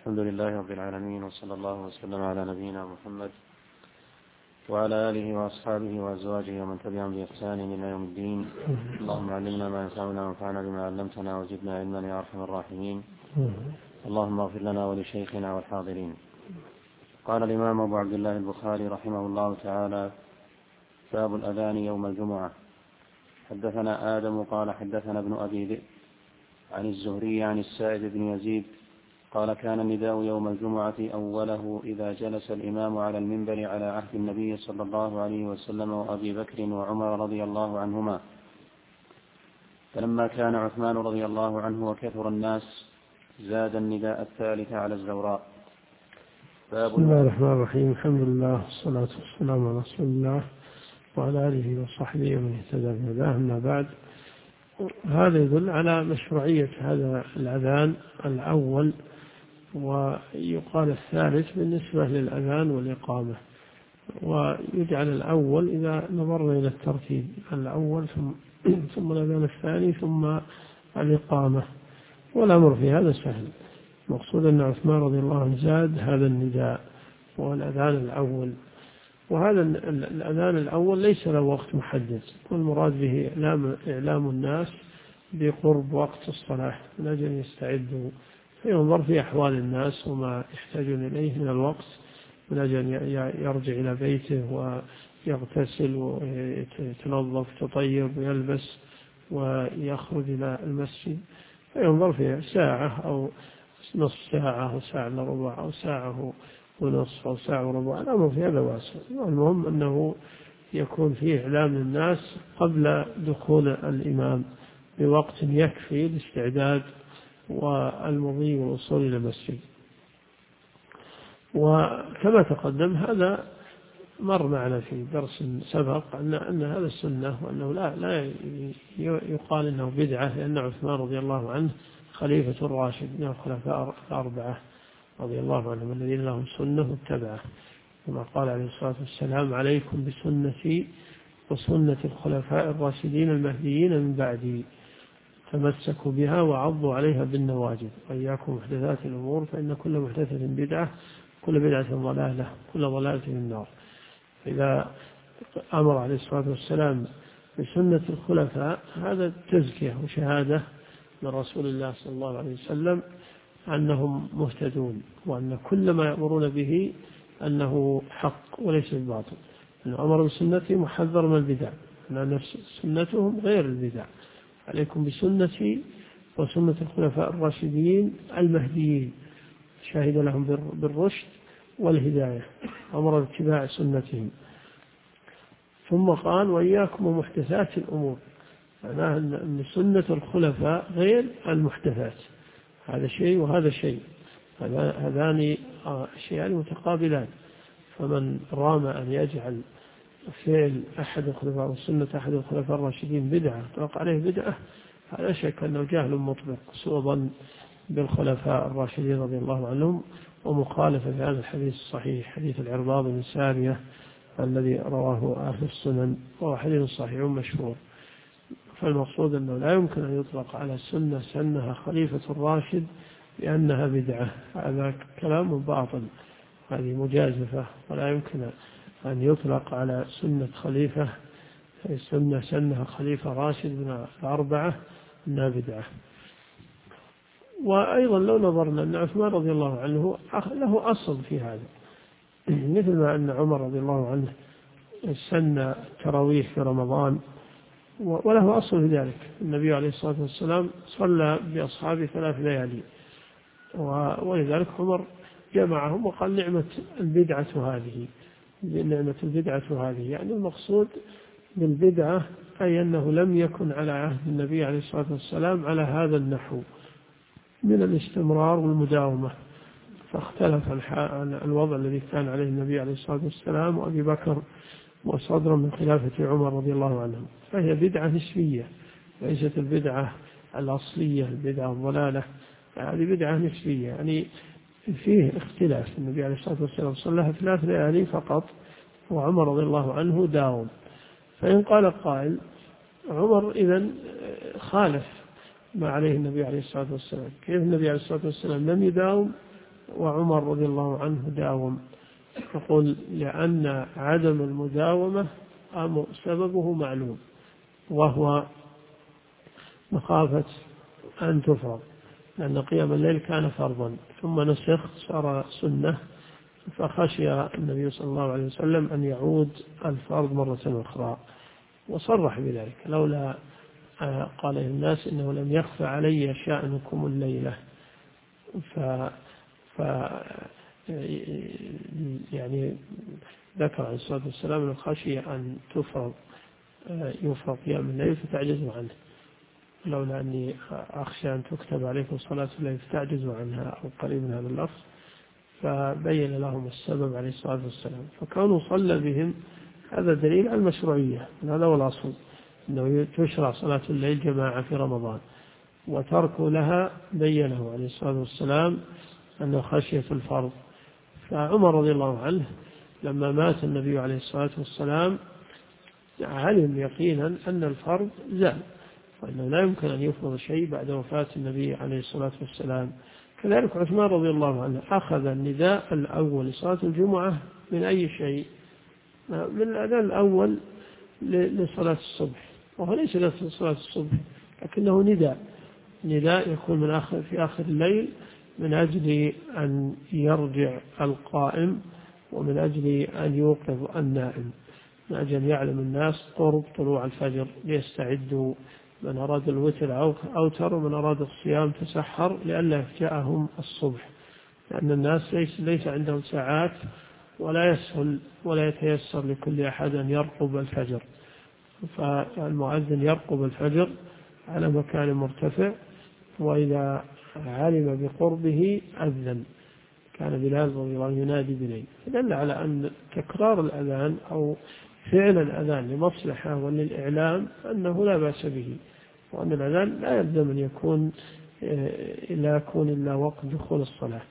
الحمد لله رب العالمين، وصلى الله وسلم على نبينا محمد وعلى آله وأصحابه وأزواجه ومن تبعهم بإحسان إلى يوم الدين. اللهم علمنا ما ينفعنا وانفعنا بما علمتنا وزدنا علما يا أرحم الراحمين. اللهم اغفر لنا ولشيخنا والحاضرين. قال الإمام أبو عبد الله البخاري رحمه الله تعالى: باب الأذان يوم الجمعة. حدثنا آدم قال حدثنا ابن أبي ذئب عن الزهري عن السائب بن يزيد قال: كان النداء يوم الجمعة أوله إذا جلس الإمام على المنبر على عهد النبي صلى الله عليه وسلم وأبي بكر وعمر رضي الله عنهما، فلما كان عثمان رضي الله عنه وكثر الناس زاد النداء الثالث على الزوراء. بسم الله الرحمن الرحيم. الحمد لله والصلاة والسلام على رسول الله وعلى آله وصحبه ومن اهتدى بهداه. أما بعد، هذا يدل على مشروعية هذا الأذان الأول، ويقال الثالث بالنسبة للأذان والإقامة، ويجعل الأول إذا نظرنا إلى الترتيب: الأول ثم الأذان الثاني ثم الإقامة. والأمر في هذا سهل. مقصود أن عثمان رضي الله عنه زاد هذا النداء والأذان الأول. وهذا الأذان الأول ليس له وقت محدد، والمراد به إعلام الناس بقرب وقت الصلاة من أجل أن يستعدوا، فينظر في أحوال الناس وما يحتاجون إليه من الوقت من أجل أن يرجع إلى بيته ويغتسل ويتنظف ويتطيب ويلبس ويخرج إلى المسجد، فينظر فيها ساعة أو نصف ساعة أو ساعة إلا ربع أو ساعة ونصف أو ساعة وربع. الأمر في هذا واسع. المهم أنه يكون فيه إعلام الناس قبل دخول الإمام بوقت يكفي الاستعداد والمضي والوصول إلى المسجد. وكما تقدم هذا مر معنا في درس سبق أن هذا السنة، وأنه لا يقال أنه بدعة، لأن عثمان رضي الله عنه خليفة الراشد من الخلفاء الأربعة رضي الله عنهم الذين لهم سنة واتبعه، كما قال عليه الصلاة والسلام: عليكم بسنتي وسنة الخلفاء الراشدين المهديين من بعدي، تمسكوا بها وعضوا عليها بالنواجذ، وإياكم محدثات الأمور فإن كل محدثة بدعة كل بدعة ضلالة كل ضلالة في النار. فإذا أمر عليه الصلاة والسلام بسنة الخلفاء، هذا تزكية وشهادة من رسول الله صلى الله عليه وسلم أنهم مهتدون، وأن كل ما يأمرون به أنه حق وليس الباطل. أنه أمر بسنته محذر من البدع، أن سنتهم غير البدع. عليكم بسنتي وسنة الخلفاء الراشدين المهديين، شهد لهم بالرشد والهداية، أمر باتباع سنتهم. ثم قال: وإياكم ومحدثات الأمور، معناه أن سنة الخلفاء غير المحدثات. هذا شيء وهذا شيء، هذان شيئان متقابلان. فمن رام أن يجعل فعل أحد الخلفاء وسنة أحد الخلفاء الراشدين بدعة طلق عليه بدعة، هذا شك أنه جهل مطلق، سوء ظن بالخلفاء الراشدين رضي الله عنهم، ومخالفة في هذا الحديث الصحيح، حديث العرباض بن سارية الذي رواه أهل السنن، وهو حديث صحيح مشهور. فالمقصود أنه لا يمكن أن يطلق على السنة سنها خليفة الراشد لأنها بدعة، هذا كلام باطل، هذه مجازفة. ولا يمكن أن يطلق على سنة خليفة سنها خليفة راشد من الأربعة أنها بدعة. وأيضا لو نظرنا أن عثمان رضي الله عنه له أصل في هذا، مثل ما أن عمر رضي الله عنه سن التراويح في رمضان، وله أصل في ذلك. النبي عليه الصلاة والسلام صلى بأصحابه 3 ليالي، ولذلك عمر جمعهم وقال: نعمة البدعة هذه، نعمة البدعة هذه. يعني المقصود بالبدعة أي أنه لم يكن على عهد النبي عليه الصلاة والسلام على هذا النحو من الاستمرار والمداومة، فاختلف الوضع الذي كان عليه النبي عليه الصلاة والسلام وأبي بكر وصدرا من خلافة عمر رضي الله عنه. فهي بدعة نسبية، ليست البدعة الأصلية البدعة الضلالة، هذه بدعة نسبية. يعني فيه اختلاف. النبي عليه الصلاة والسلام صلى 3 ليالي فقط، وعمر رضي الله عنه داوم. فإن قال قائل: عمر إذن خالف ما عليه النبي عليه الصلاة والسلام، كيف النبي عليه الصلاة والسلام لم يداوم وعمر رضي الله عنه داوم. يقول لأن عدم المداومة سببه معلوم، وهو مخافة أن تفرض، لأن قيام الليل كان فرضا ثم نسخ صار سنة، فخشي النبي صلى الله عليه وسلم أن يعود الفرض مرة أخرى، وصرح بذلك: لولا قال الناس إنه لم يخفى علي شأنكم الليلة. يعني ذكر عليه الصلاة والسلام أن خشي أن يفرض قيام الليل فتعجزوا عنه، لولا أني أخشى أن تكتب عليكم صلاة الليل فتعجزوا عنها، أو قريب من هذا اللفظ. فبين لهم السبب عليه الصلاة والسلام، فكانوا صلى بهم، هذا دليل على المشروعية، هذا هو الأصل، أنه تشرع صلاة الليل جماعة في رمضان، وترك لها بينه عليه الصلاة والسلام أنه خشية الفرض. فعمر رضي الله عنه لما مات النبي عليه الصلاة والسلام علم يقينا أن الفرض زال، وأنه لا يمكن أن يفرض شيء بعد وفاة النبي عليه الصلاة والسلام. كذلك عثمان رضي الله عنه أخذ النداء الأول لصلاة الجمعة من أي شيء؟ من الأذان الأول لصلاة الصبح، وهو ليس لصلاة الصبح لكنه نداء يكون في آخر الليل، من أجل أن يرجع القائم، ومن أجل أن يوقظ النائم، من أجل أن يعلم الناس قرب طلوع الفجر ليستعدوا، من أراد الوتر أوتر، ومن أراد الصيام تسحر، لئلا يفجأهم الصبح، لأن الناس ليس عندهم ساعات، ولا يسهل ولا يتيسر لكل أحد أن يرقب الفجر. فالمؤذن يرقب الفجر على مكان مرتفع، وإذا علم بقربه أذن. كان بلال رضي الله عنه ينادي بليل، فدل على أن تكرار الأذان أو فعل الأذان لمصلحة وللإعلام أنه لا بأس به، وأن الأذان لا يلزم أن يكون إلا وقت دخول الصلاة.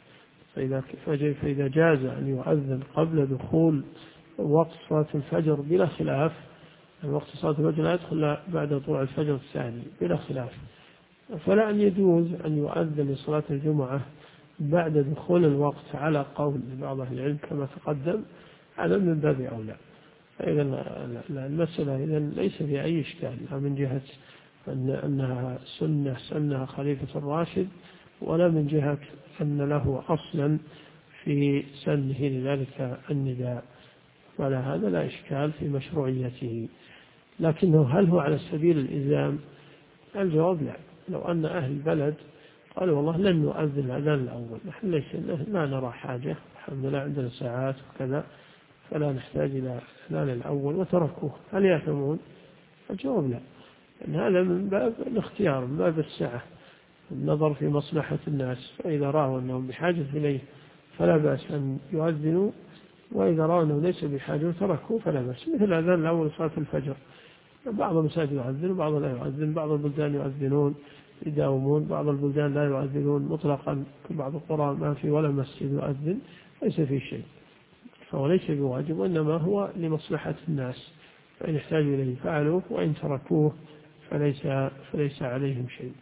فإذا جاز أن يؤذن قبل دخول وقت صلاة الفجر بلا خلاف، وقت صلاة الفجر لا يدخل بعد طلوع الفجر الثاني بلا خلاف، فلا أن يجوز أن يؤذن لصلاة الجمعة بعد دخول الوقت على قول بعض أهل العلم كما تقدم، هذا من باب أولى. فإذا المسألة إذن ليس في أي إشكال، لا من جهة أنها سنة خليفة الراشد، ولا من جهة أن له أصلا في سنه لذلك النداء، ولا هذا لا إشكال في مشروعيته. لكنه هل هو على سبيل الإلزام؟ الجواب لا. لو أن أهل البلد قالوا والله لن نؤذن الأذان الأول، نحن لا نرى حاجة، الحمد لله عندنا ساعات وكذا، فلا نحتاج إلى الأذان الأول، وتركوه، هل يأثمون؟ الجواب لا، لأن هذا من باب الاختيار، من باب السعة، النظر في مصلحة الناس، فإذا رأوا أنهم بحاجة إليه فلا بأس أن يؤذنوا، وإذا رأوا أنه ليس بحاجة تركوه فلا بأس. مثل الأذان الأول صلاة الفجر، بعض المساجد يؤذن وبعض لا يؤذن، بعض البلدان يؤذنون يداومون، بعض البلدان لا يؤذنون مطلقا، في بعض القرى ما في ولا مسجد يؤذن، ليس فيه شيء، فهو ليس بواجب، وإنما هو لمصلحة الناس، فإن احتاجوا إليه فعلوه، وإن تركوه فليس عليهم شيء.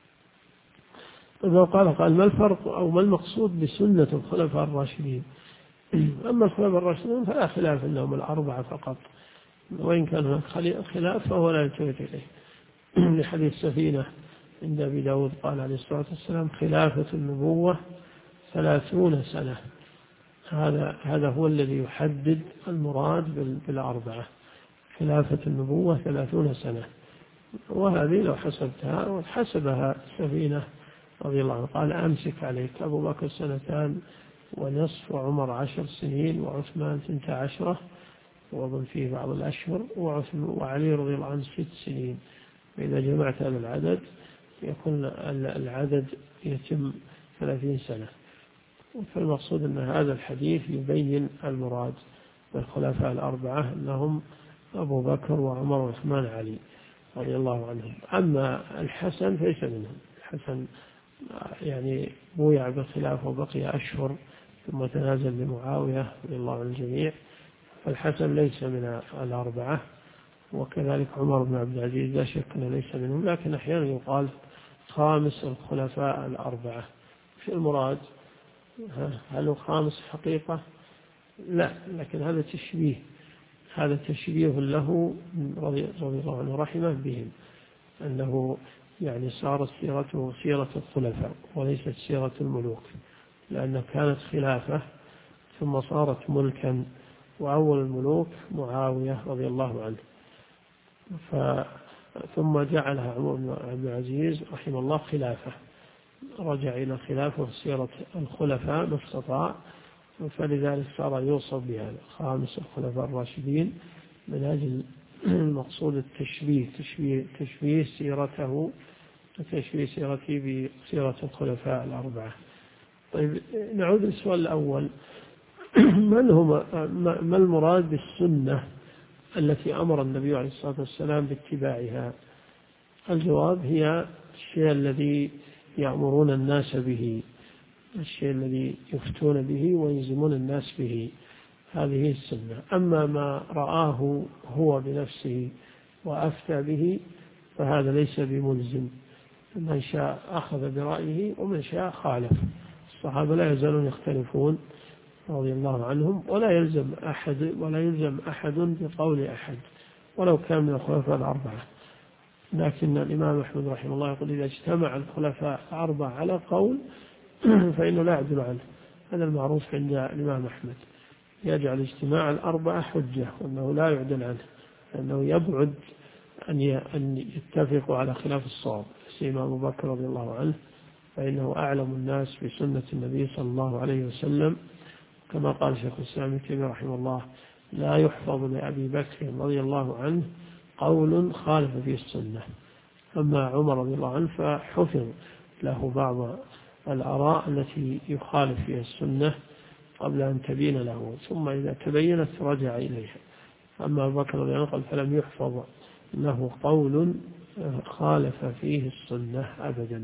إذا قال ما الفرق أو ما المقصود بسنة الخلفاء الراشدين؟ أما الخلفاء الراشدين فلا خلاف أنهم الأربعة فقط، وإن كان هناك خلاف فهو لا يلتفت إليه. لحديث سفينة عند أبي داود قال عليه الصلاة والسلام: خلافة النبوة 30 سنة. هذا هو الذي يحدد المراد بالأربعة، خلافة النبوة 30 سنة. وهذه لو حسبتها وحسبها سفينة رضي الله عنه قال: أمسك عليك أبو بكر 2 سنين ونصف، وعمر 10 سنين، وعثمان 12، وأظن فيه بعض الأشهر، وعلي رضي الله عنه 6 سنين. فإذا جمعت هذا العدد يكون العدد يتم 30 سنة. فالمقصود أن هذا الحديث يبين المراد بالخلفاء الأربعة أنهم أبو بكر وعمر وعثمان وعلي رضي الله عنهم. أما الحسن فليس منهم، الحسن يعني بويع بالخلافة وبقي أشهر ثم تنازل لمعاوية رضي الله عن الجميع، فالحسن ليس من الأربعة. وكذلك عمر بن عبد العزيز لا شك أنه ليس منهم، لكن أحيانا يقال خامس الخلفاء الأربعة. في المراد هل هو خامس حقيقة؟ لا، لكن هذا تشبيه له رضي الله عنه رحمه بهم، أنه يعني صارت سيرته سيرة الخلفاء وليست سيرة الملوك، لأن كانت خلافة ثم صارت ملكا، وأول الملوك معاوية رضي الله عنه، ثم جعلها عمر بن عبد العزيز رحمه الله خلافة، رجع إلى خلافة سيرة الخلفاء ما استطاع، فلذلك صار يوصف بهذا خامس الخلفاء الراشدين، من أجل المقصود تشبيه سيرته بسيرة الخلفاء الأربعة. طيب نعود للسؤال الأول، ما المراد بالسنة التي أمر النبي عليه الصلاة والسلام باتباعها؟ الجواب هي الشيء الذي يأمرون الناس به، الشيء الذي يفتون به ويلزمون الناس به، هذه السنة. أما ما رآه هو بنفسه وأفتى به فهذا ليس بملزم، من شاء أخذ برأيه ومن شاء خالف. الصحابة لا يزالون يختلفون رضي الله عنهم، ولا يلزم أحد بقول أحد ولو كان من الخلفاء الأربعة. لكن الإمام أحمد رحمه الله يقول إذا اجتمع الخلفاء الأربعة على قول فإنه لا يعدل عنه، هذا المعروف عند الإمام أحمد، يجعل اجتماع الأربعة حجة وأنه لا يعدل عنه، لأنه يبعد أن يتفقوا على خلاف الصواب. سيما أبو بكر رضي الله عنه فإنه أعلم الناس بسنة النبي صلى الله عليه وسلم، كما قال شيخ الإسلام ابن تيمية رحمه الله لا يحفظ لأبي بكر رضي الله عنه قول خالف فيه السنة. أما عمر رضي الله عنه فحفظ له بعض الآراء التي يخالف فيها السنة قبل أن تبين له، ثم إذا تبينت رجع إليها. أما أبو بكر رضي الله عنه فلم يحفظ له قول خالف فيه السنة أبدا.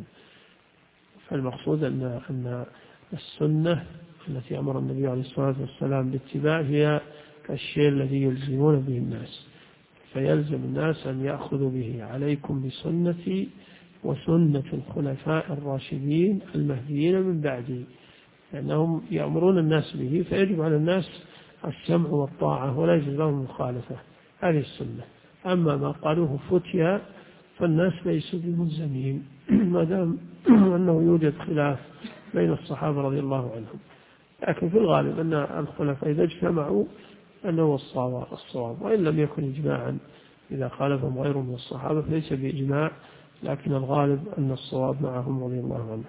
فالمقصود أن السنة التي أمر النبي عليه الصلاة والسلام باتباع هي الشيء الذي يلزمون به الناس، فيلزم الناس أن يأخذوا به. عليكم بسنتي وسنة الخلفاء الراشدين المهديين من بعدي، لأنهم يأمرون الناس به، فيجب على الناس السمع والطاعة ولا يجوز لهم المخالفة، هذه السنة. أما ما قالوه فتيا فالناس ليسوا بملزمين ما دام أنه يوجد خلاف بين الصحابة رضي الله عنهم. لكن في الغالب أن الخلفاء إذا اجتمعوا أنه الصواب، وإن لم يكن إجماعا، إذا خالفهم غيرهم من الصحابة فليس بإجماع، لكن الغالب أن الصواب معهم رضي الله عنهم.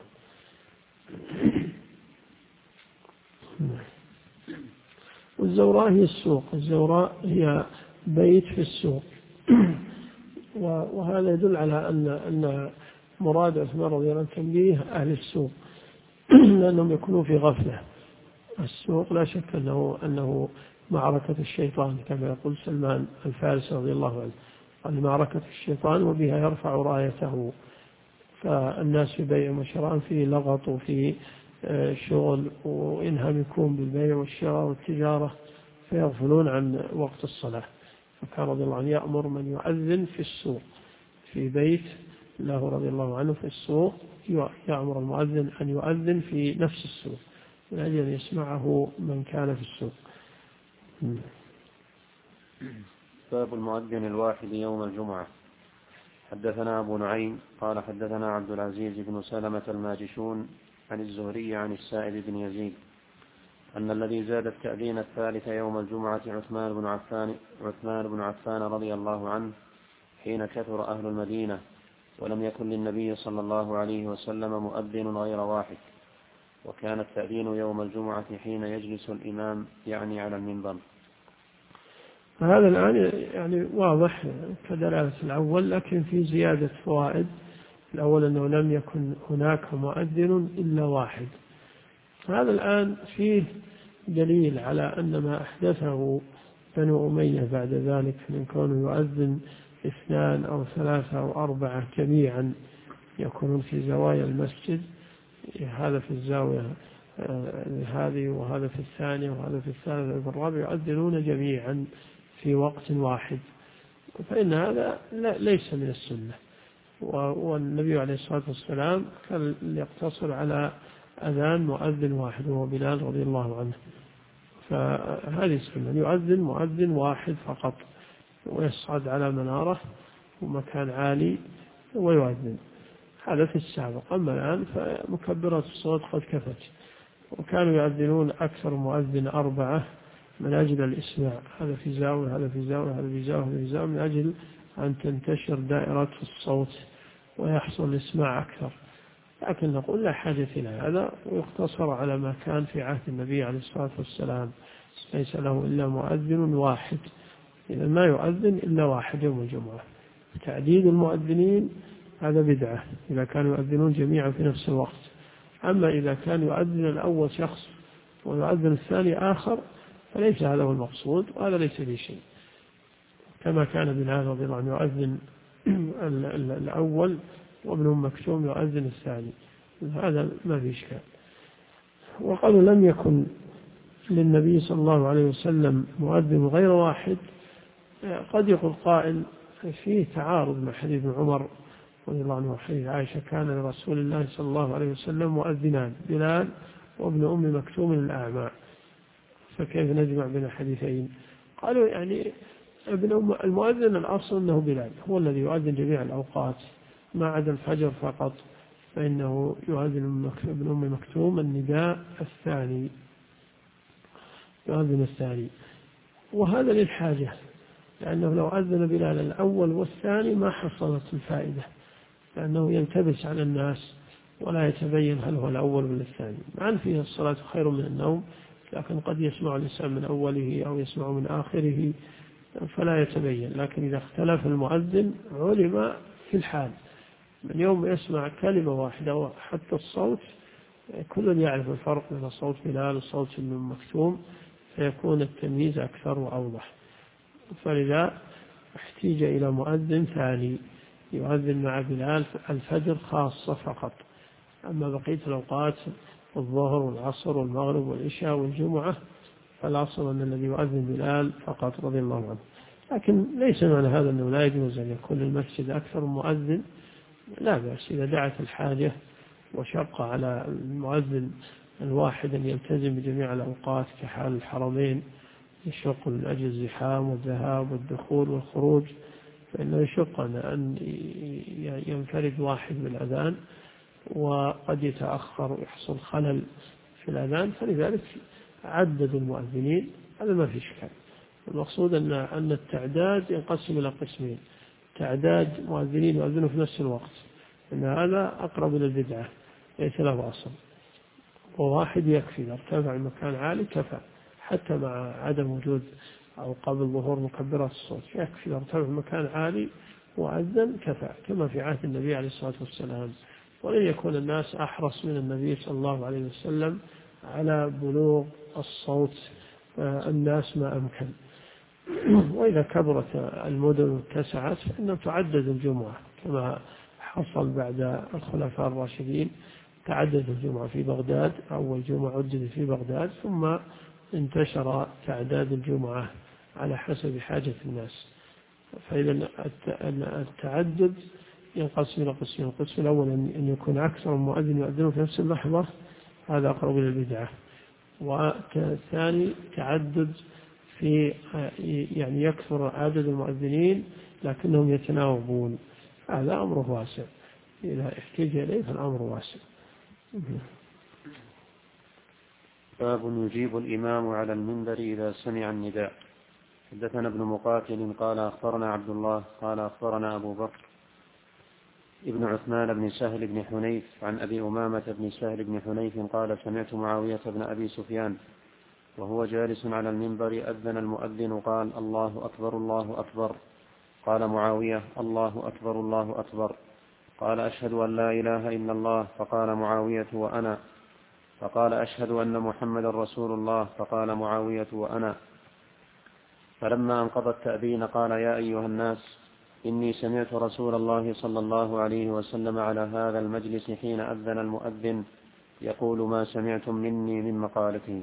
والزوراء هي السوق، الزوراء هي بيت في السوق وهذا يدل على أن مراد عثمان رضي الله عنه تنبيه أهل السوق لأنهم يكونوا في غفلة. السوق لا شك أنه معركة الشيطان، كما يقول سلمان الفارسي رضي الله عنه، قال معركة الشيطان وبها يرفع رايته. فالناس في بيع وشراء، في لغط وفي شغل، وإنهمكون بالبيع والشراء والتجارة، فيغفلون عن وقت الصلاة. فكان رضي الله عنه يأمر من يؤذن في السوق، في بيت له رضي الله عنه في السوق، يأمر المؤذن أن يؤذن في نفس السوق من أجل أن يسمعه من كان في السوق. باب المؤذن الواحد يوم الجمعة. حدثنا أبو نعيم قال حدثنا عبد العزيز بن سلمة الماجشون عن الزهري عن السائب بن يزيد أن الذي زاد التأذين الثالث يوم الجمعة عثمان بن عفان رضي الله عنه، حين كثر أهل المدينة ولم يكن للنبي صلى الله عليه وسلم مؤذن غير واحد، وكان التأذين يوم الجمعة حين يجلس الإمام يعني على المنبر. هذا الآن يعني واضح كدلالة الأول، لكن في زيادة فوائد. الأول أنه لم يكن هناك مؤذن إلا واحد. هذا الآن فيه دليل على أن ما أحدثه بنو أمية بعد ذلك من كونه يؤذن 2 أو 3 أو 4 جميعا يكونون في زوايا المسجد، هذا في الزاوية هذه وهذا في الثانية وهذا في الثالثة وفي الرابعة، يؤذنون جميعا في وقت واحد، فإن هذا ليس من السنة. والنبي عليه الصلاة والسلام كان يقتصر على أذان مؤذن واحد وهو بلال رضي الله عنه. فهذه السنة، يؤذن مؤذن واحد فقط ويصعد على منارة ومكان عالي ويؤذن. هذا في السابق. أما الآن فمكبرات الصوت قد كفت، وكانوا يؤذنون أكثر مؤذن 4 من أجل الإسماع، هذا في زاوية هذا في زاوية هذا في زاوية هذا في زاوية، من أجل أن تنتشر دائرة الصوت ويحصل الإسماع أكثر. لكن نقول لا حاجة إلى هذا، ويقتصر على ما كان في عهد النبي عليه الصلاة والسلام، ليس له إلا مؤذن واحد، إذا ما يؤذن إلا واحد يوم الجمعة. تعديد المؤذنين هذا بدعة إذا كانوا يؤذنون جميعا في نفس الوقت. أما إذا كان يؤذن الأول شخص ويؤذن الثاني آخر فليس هذا هو المقصود، وهذا ليس بشيء، كما كان بلال رضي الله عنه يؤذن الأول وابن أم مكتوم يؤذن الثاني، هذا ما في إشكال. وقالوا لم يكن للنبي صلى الله عليه وسلم مؤذن غير واحد. قد يقول قائل فيه تعارض مع حديث عمر رضي الله عنه وحديث عائشة، كان لرسول الله صلى الله عليه وسلم مؤذنان، بلال وابن أم مكتوم الأعمى، فكيف نجمع بين الحديثين؟ قالوا يعني المؤذن الأصل أنه بلال هو الذي يؤذن جميع الأوقات ما عدا الفجر فقط، فإنه يؤذن ابن أم مكتوم النداء الثاني، يؤذن الثاني، وهذا للحاجة، لأنه لو أذن بلال الأول والثاني ما حصلت الفائدة، لأنه يلتبس على الناس ولا يتبين هل هو الأول ولا الثاني. مع أن فيه الصلاة خير من النوم، لكن قد يسمع الإنسان من أوله أو يسمع من آخره فلا يتبين. لكن إذا اختلف المؤذن علم في الحال، من يوم يسمع كلمة واحدة حتى الصوت كل يعرف الفرق بين صوت بلال وصوت ابن مكتوم، فيكون التمييز أكثر وأوضح. فلذا احتيج إلى مؤذن ثاني يؤذن مع بلال الفجر خاصة فقط، أما بقية الأوقات الظهر والعصر والمغرب والعشاء والجمعة فالأصل أن الذي يؤذن بلال فقط رضي الله عنه. لكن ليس معنى هذا أنه لا يجوز أن يكون المسجد أكثر مؤذن، لا بأس إذا دعت الحاجة وشق على المؤذن الواحد أن يلتزم بجميع الأوقات كحال الحرمين، يشق من أجل الزحام والذهاب والدخول والخروج، فإنه يشق أن ينفرد واحد بالأذان وقد يتأخر ويحصل خلل في الأذان، فلذلك عدد المؤذنين هذا ما في إشكال. المقصود أن التعداد ينقسم إلى قسمين: تعداد مؤذنين يؤذنوا في نفس الوقت، إن هذا أقرب إلى البدعة ليس له أصل، وواحد يكفي إذا ارتفع المكان عالي كفى، حتى مع عدم وجود أو قبل ظهور مكبرات الصوت يكفي إذا ارتفع المكان عالي وأذن كفى، كما في عهد النبي عليه الصلاة والسلام. ولن يكون الناس أحرص من النبي صلى الله عليه وسلم على بلوغ الصوت الناس ما أمكن. وإذا كبرت المدن واتسعت فإنه تعدد الجمعة، كما حصل بعد الخلفاء الراشدين، تعدد الجمعة في بغداد، أول جمعة عدد في بغداد، ثم انتشر تعداد الجمعة على حسب حاجة الناس. فإذا التعدد ينقسم إلى قسمين: القسم الأول أن يكون أكثر مؤذن يؤذن في نفس اللحظة، هذا أقرب إلى البدعة. والثاني تعدد في يعني يكثر عدد المؤذنين لكنهم يتناوبون، هذا أمره واسع، إذا احتاج إليه فالأمر واسع. باب يجيب الإمام على المنبر إذا سمع النداء. حدثنا ابن مقاتل قال أخبرنا عبد الله قال أخبرنا أبو بكر ابن عثمان بن سهل بن حنيف عن أبي أمامة بن سهل بن حنيف قال سمعت معاوية بن أبي سفيان وهو جالس على المنبر أذن المؤذن قال الله أكبر الله أكبر. قال معاوية الله أكبر الله أكبر. قال أشهد أن لا إله إلا الله. فقال معاوية وأنا. فقال أشهد أن محمد رسول الله. فقال معاوية وأنا. فلما انقضى التأذين قال يا أيها الناس إني سمعت رسول الله صلى الله عليه وسلم على هذا المجلس حين أذن المؤذن يقول ما سمعتم مني من مقالته.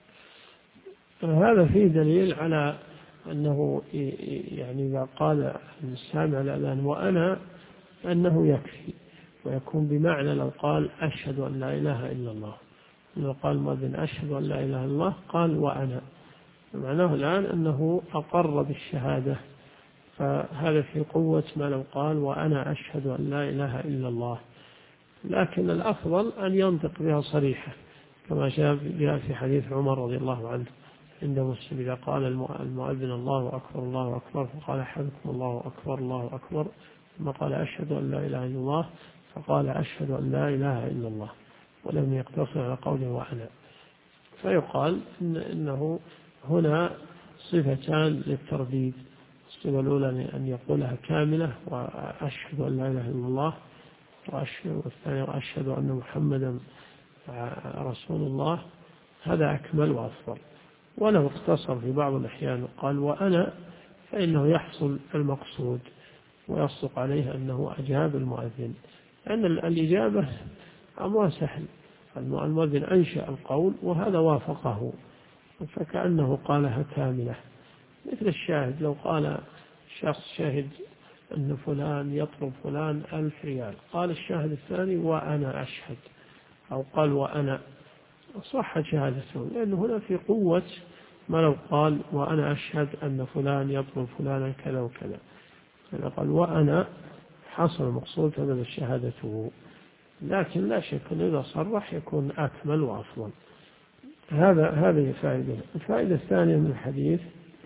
هذا فيه دليل على أنه يعني إذا قال السامع الأذان وأنا أنه يكفي، ويكون بمعنى لو قال أشهد أن لا إله إلا الله، إنه قال المؤذن أشهد أن لا إله إلا الله قال وأنا، معناه الآن أنه أقر بالشهادة، فهذا في قوة ما لو قال وأنا أشهد أن لا إله إلا الله. لكن الأفضل أن ينطق بها صريحة كما جاء في حديث عمر رضي الله عنه عند مسلم إذا قال المؤذن الله أكبر الله أكبر فقال أحدكم الله أكبر الله أكبر، ثم قال أشهد أن لا إله إلا الله فقال أشهد أن لا إله إلا الله، ولم يقتصر على قوله وأنا. فيقال إنه هنا صفتان للترديد، الصفة الأولى أن يقولها كاملة وأشهد أن لا إله إلا الله، والثانية وأشهد أن محمدا رسول الله، هذا أكمل وأفضل. ولو اقتصر في بعض الأحيان وقال وأنا فإنه يحصل المقصود ويصدق عليه أنه أجاب المؤذن، لأن الإجابة أمر سهل، المؤذن أنشأ القول وهذا وافقه فكأنه قالها كاملة. مثل الشاهد لو قال شخص شهد أن فلان يطلب فلان 1000 ريال، قال الشاهد الثاني وأنا أشهد، أو قال وأنا، صح شهادته، لأن هنا في قوة ما لو قال وأنا أشهد أن فلان يطلب فلانا كذا وكذا، إذا قال وأنا حصل مقصود هذا شهادته. لكن لا شك أن إذا صرح يكون أكمل وأفضل. هذه فائدة. الفائدة الثانية من الحديث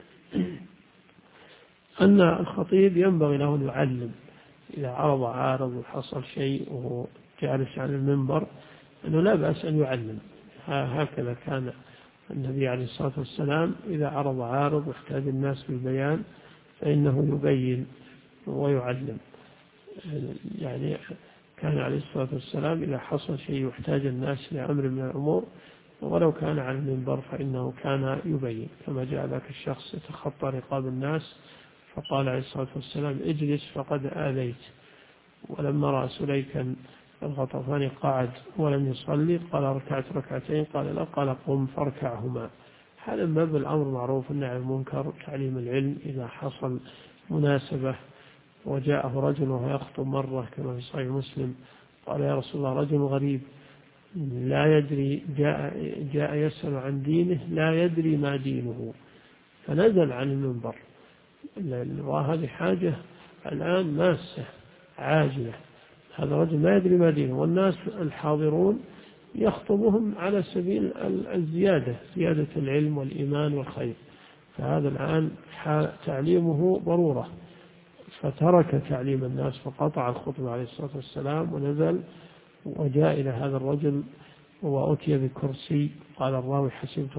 أن الخطيب ينبغي له أن يعلم إذا عرض عارض وحصل شيء وهو جالس على المنبر، أنه لا بأس أن يعلم. هكذا كان النبي عليه الصلاة والسلام إذا عرض عارض واحتاج الناس بالبيان فإنه يبين ويعلم. يعني كان عليه الصلاة والسلام إذا حصل شيء يحتاج الناس لأمر من الأمور ولو كان على المنبر فإنه كان يبين، كما جاء ذاك الشخص يتخطى رقاب الناس فقال عليه الصلاة والسلام اجلس فقد آذيت. ولما رأى سليكا الغطفاني قعد ولم يصلي قال ركعت ركعتين، قال لا، قال قم فاركعهما. هذا من باب الأمر معروف والنهي عن المنكر، تعليم العلم. إذا حصل مناسبة وجاءه رجل وهو يخطب مرة كما في صحيح مسلم قال يا رسول الله رجل غريب لا يدري جاء يسأل عن دينه لا يدري ما دينه، فنزل عن المنبر، وهذه حاجة الآن ماسة عاجلة، هذا رجل ما يدري ما دينه والناس الحاضرون يخطبهم على سبيل زيادة العلم والإيمان والخير، فهذا الآن تعليمه ضرورة، فترك تعليم الناس فقطع الخطبة عليه الصلاة والسلام ونزل وجاء إلى هذا الرجل وأتي بكرسي، قال الراوي حسبت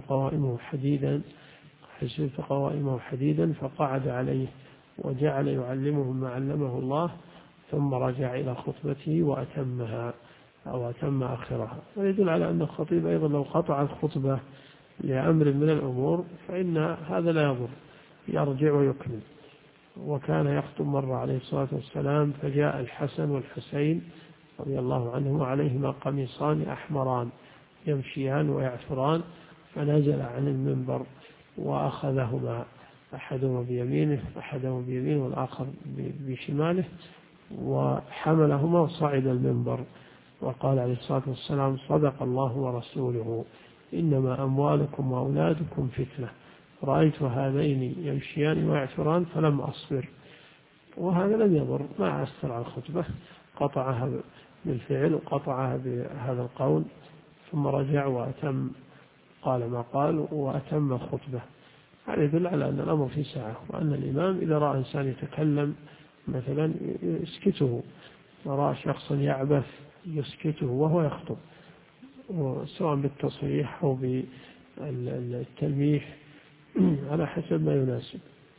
قوائمه حديدا فقعد عليه وجعل يعلمهم ما علمه الله، ثم رجع إلى خطبته وأتمها أو أتم آخرها. ويدل على أن الخطيب أيضا لو قطع الخطبة لأمر من الأمور فإن هذا لا يضر، يرجع ويكمل. وكان يخطب مرة عليه الصلاة والسلام فجاء الحسن والحسين رضي الله عنهما عليهما قميصان أحمران يمشيان ويعثران، فنزل عن المنبر وأخذهما أحدهما بيمينه والآخر بشماله وحملهما وصعد المنبر وقال عليه الصلاة والسلام صدق الله ورسوله إنما أموالكم وأولادكم فتنة، رأيت هذين يمشيان ويعثران فلم أصبر. وهذا لم يضر، ما أثر على الخطبة، قطعها بالفعل وقطعها بهذا القول، ثم رجع وأتم، قال ما قال وأتم الخطبة. هذا يدل على أن الأمر في ساعة، وأن الإمام إذا رأى إنسان يتكلم مثلا يسكته، ورأى شخصا يعبث يسكته وهو يخطب، سواء بالتصريح أو بالتلميح على حسب ما يناسب.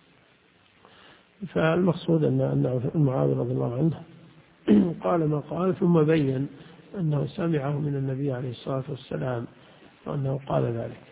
فالمقصود أن معاذ رضي الله عنه قال ما قال، ثم بين أنه سمعه من النبي عليه الصلاة والسلام وأنه قال ذلك.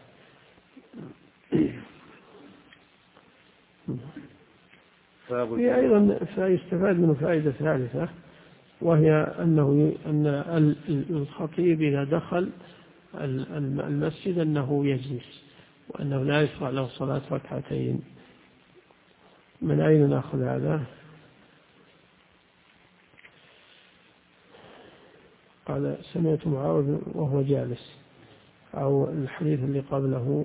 في أيضا فيستفاد منه فائدة ثالثة، وهي أن الخطيب إذا دخل المسجد أنه يجلس، وأنه لا يشرع له صلاة ركعتين. من أين نأخذ هذا؟ قال سمعت معاذ وهو جالس، أو الحديث اللي قبله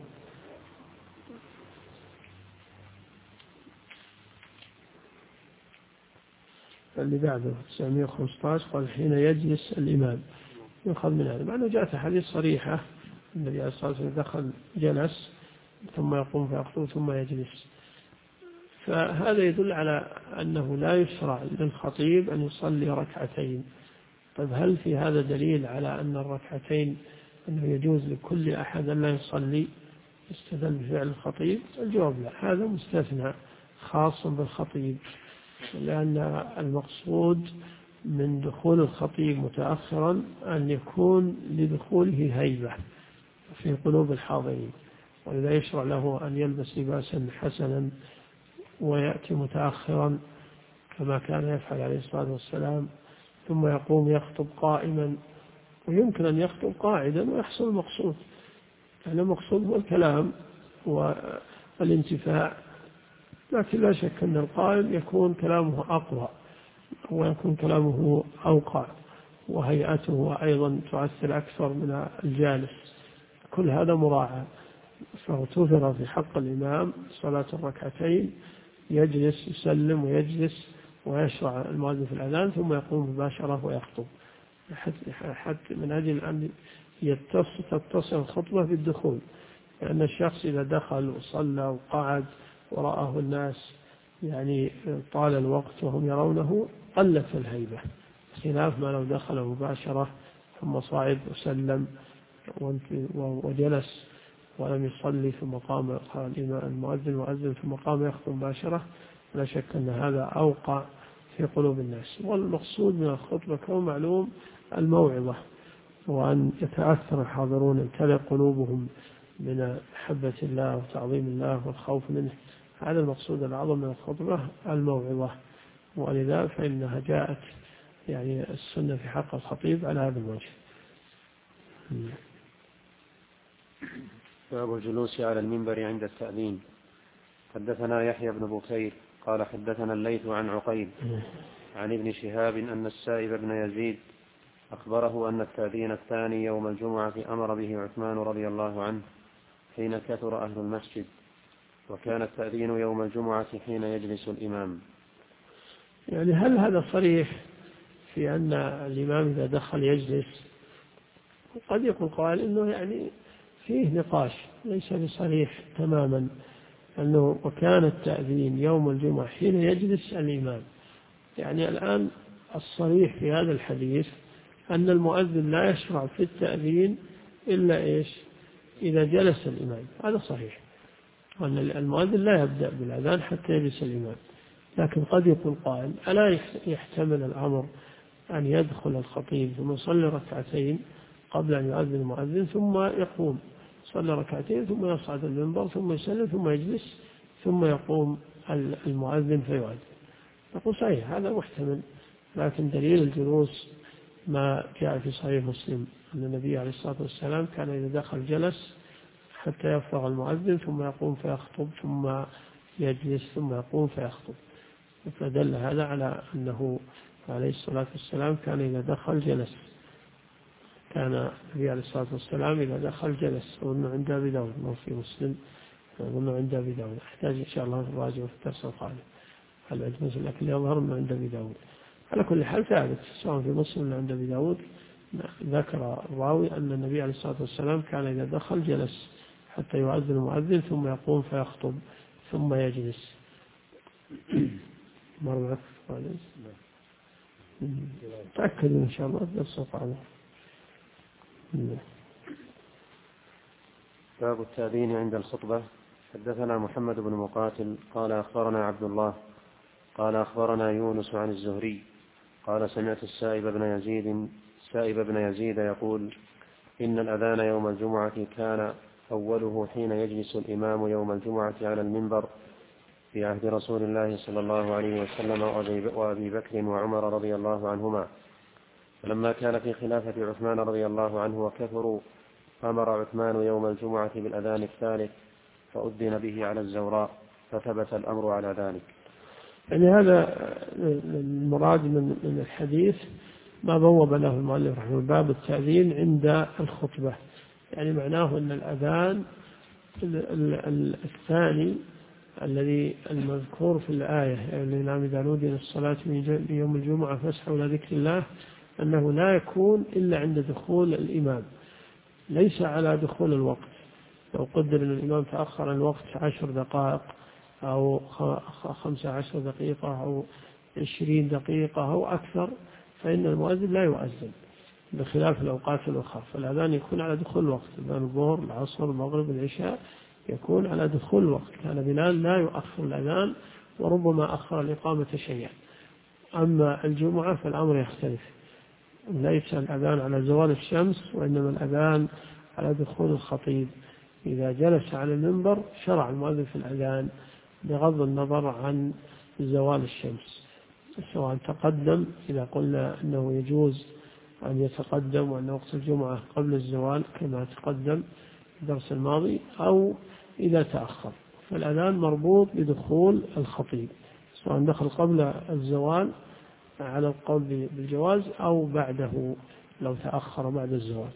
اللي بعده 915 قال حين يجلس الإمام يؤخذ من هذا، مع أنه جاءت حديث صريحة النبي عليه الصلاة والسلام دخل جلس ثم يقوم فيخطب ثم يجلس، فهذا يدل على أنه لا يشرع للخطيب أن يصلي ركعتين. طيب هل في هذا دليل على أن الركعتين أنه يجوز لكل أحد أن لا يصلي استدل بفعل الخطيب؟ الجواب لا، هذا مستثنى خاص بالخطيب، لأن المقصود من دخول الخطيب متأخرا أن يكون لدخوله هيبة في قلوب الحاضرين، ولذا يشرع له أن يلبس لباسا حسنا ويأتي متأخرا كما كان يفعل عليه الصلاة والسلام، ثم يقوم يخطب قائما، ويمكن أن يخطب قاعدا ويحصل المقصود، يعني المقصود هو الكلام والانتفاع، لكن لا شك أن القائم يكون كلامه أقوى ويكون كلامه أوقع وهيئته أيضا تؤثر أكثر من الجالس، كل هذا مراعى. فاغتفر في حق الإمام صلاة الركعتين، يجلس يسلم ويجلس ويشرع المؤذن في الأذان ثم يقوم مباشرة ويخطب، حتى من أجل أن تتصل الخطبة بالدخول، لأن الشخص إذا دخل وصلى وقعد ورآه الناس يعني طال الوقت وهم يرونه قلت الهيبة، خلاف ما لو دخل مباشرة ثم صعد وسلم وجلس ولم يصلي ثم قام المؤذن ثم قام يخطب مباشرة، لا شك أن هذا أوقع في قلوب الناس. والمقصود من الخطبة كما معلوم الموعظة، وأن يتأثر الحاضرون امتلئ قلوبهم من محبة الله وتعظيم الله والخوف منه، هذا المقصود الأعظم من الخطبة الموعظة، ولذا فإنها جاءت يعني السنة في حق الخطيب على هذا الوجه. باب الجلوس على المنبر عند التأذين. حدثنا يحيى بن بكير قال حدثنا الليث عن عقيل عن ابن شهاب أن السائب بن يزيد أخبره أن التأذين الثاني يوم الجمعة أمر به عثمان رضي الله عنه حين كثر أهل المسجد، وكان التأذين يوم الجمعة حين يجلس الإمام. يعني هل هذا صريح في أن الإمام إذا دخل يجلس؟ قد يكون قال إنه يعني فيه نقاش ليس بصريح تماما، أنه وكان التأذين يوم الجمعة حين يجلس الإمام، يعني الآن الصريح في هذا الحديث أن المؤذن لا يشرع في التأذين إلا إيش؟ إذا جلس الإمام، هذا صحيح، وأن المؤذن لا يبدأ بالأذان حتى يجلس الإمام. لكن قد يكون قائل ألا يحتمل الأمر أن يدخل الخطيب ثم يصلي ركعتين قبل أن يؤذن المؤذن ثم يقوم صلى ركعتين ثم يصعد المنبر ثم يسلم ثم يجلس ثم يقوم المؤذن فيؤذن؟ نقول صحيح هذا محتمل، لكن دليل الجلوس ما جاء في صحيح مسلم أن النبي عليه الصلاة والسلام كان إذا دخل جلس حتى يفرغ المؤذن ثم يقوم فيخطب ثم يجلس ثم يقوم فيخطب، فدل هذا على أنه عليه الصلاة والسلام كان إذا دخل جلس، كان النبي عليه الصلاة والسلام إذا دخل جلس. أظن عند أبي داود ما في مسلم، أظن عند أبي داود، أحتاج إن شاء الله نراجع في الدرس القادم هل أجمز، لكن يظهر أنه عند أبي داود. على كل حال ثابت سواء في مسلم ولا عند أبي داود، ذكر الراوي أن النبي عليه الصلاة والسلام كان إذا دخل جلس حتى يؤذن المؤذن ثم يقوم فيخطب ثم يجلس. مرة تأكدوا إن شاء الله الدرس القادم. باب التأذين عند الخطبة. حدثنا محمد بن مقاتل قال أخبرنا عبد الله قال أخبرنا يونس عن الزهري قال سمعت السائب بن يزيد يقول إن الأذان يوم الجمعة كان أوله حين يجلس الإمام يوم الجمعة على المنبر في عهد رسول الله صلى الله عليه وسلم وأبي بكر وعمر رضي الله عنهما، فلما كان في خلافة عثمان رضي الله عنه وكثروا أمر عثمان يوم الجمعة بالأذان الثالث فأذن به على الزوراء، فثبت الأمر على ذلك. يعني هذا المراد من الحديث ما بوب له المؤلف رحمه الله، باب التأذين عند الخطبة، يعني معناه أن الأذان الثاني الذي المذكور في الآية يعني نعم إذا نودي للصلاة من يوم الجمعة فاسعوا إلى ذكر الله أنه لا يكون إلا عند دخول الإمام، ليس على دخول الوقت. لو قدر أن الإمام تأخر الوقت 10 دقائق أو 15 دقيقة أو 20 دقيقة أو أكثر فإن المؤذن لا يؤذن، بخلاف الأوقات الأخرى. فالأذان يكون على دخول الوقت، أذان الظهر العصر المغرب العشاء يكون على دخول الوقت. كان بلال لا يؤخر الأذان وربما أخر الإقامة شيئا. أما الجمعة فالأمر يختلف، ليس الأذان على زوال الشمس وإنما الأذان على دخول الخطيب. إذا جلس على المنبر شرع المؤذن في الأذان بغض النظر عن زوال الشمس، سواء تقدم إذا قلنا أنه يجوز أن يتقدم وأن وقت الجمعة قبل الزوال كما تقدم في الدرس الماضي، أو إذا تأخر. فالأذان مربوط بدخول الخطيب، سواء دخل قبل الزوال على القول بالجواز أو بعده لو تأخر بعد الزوال.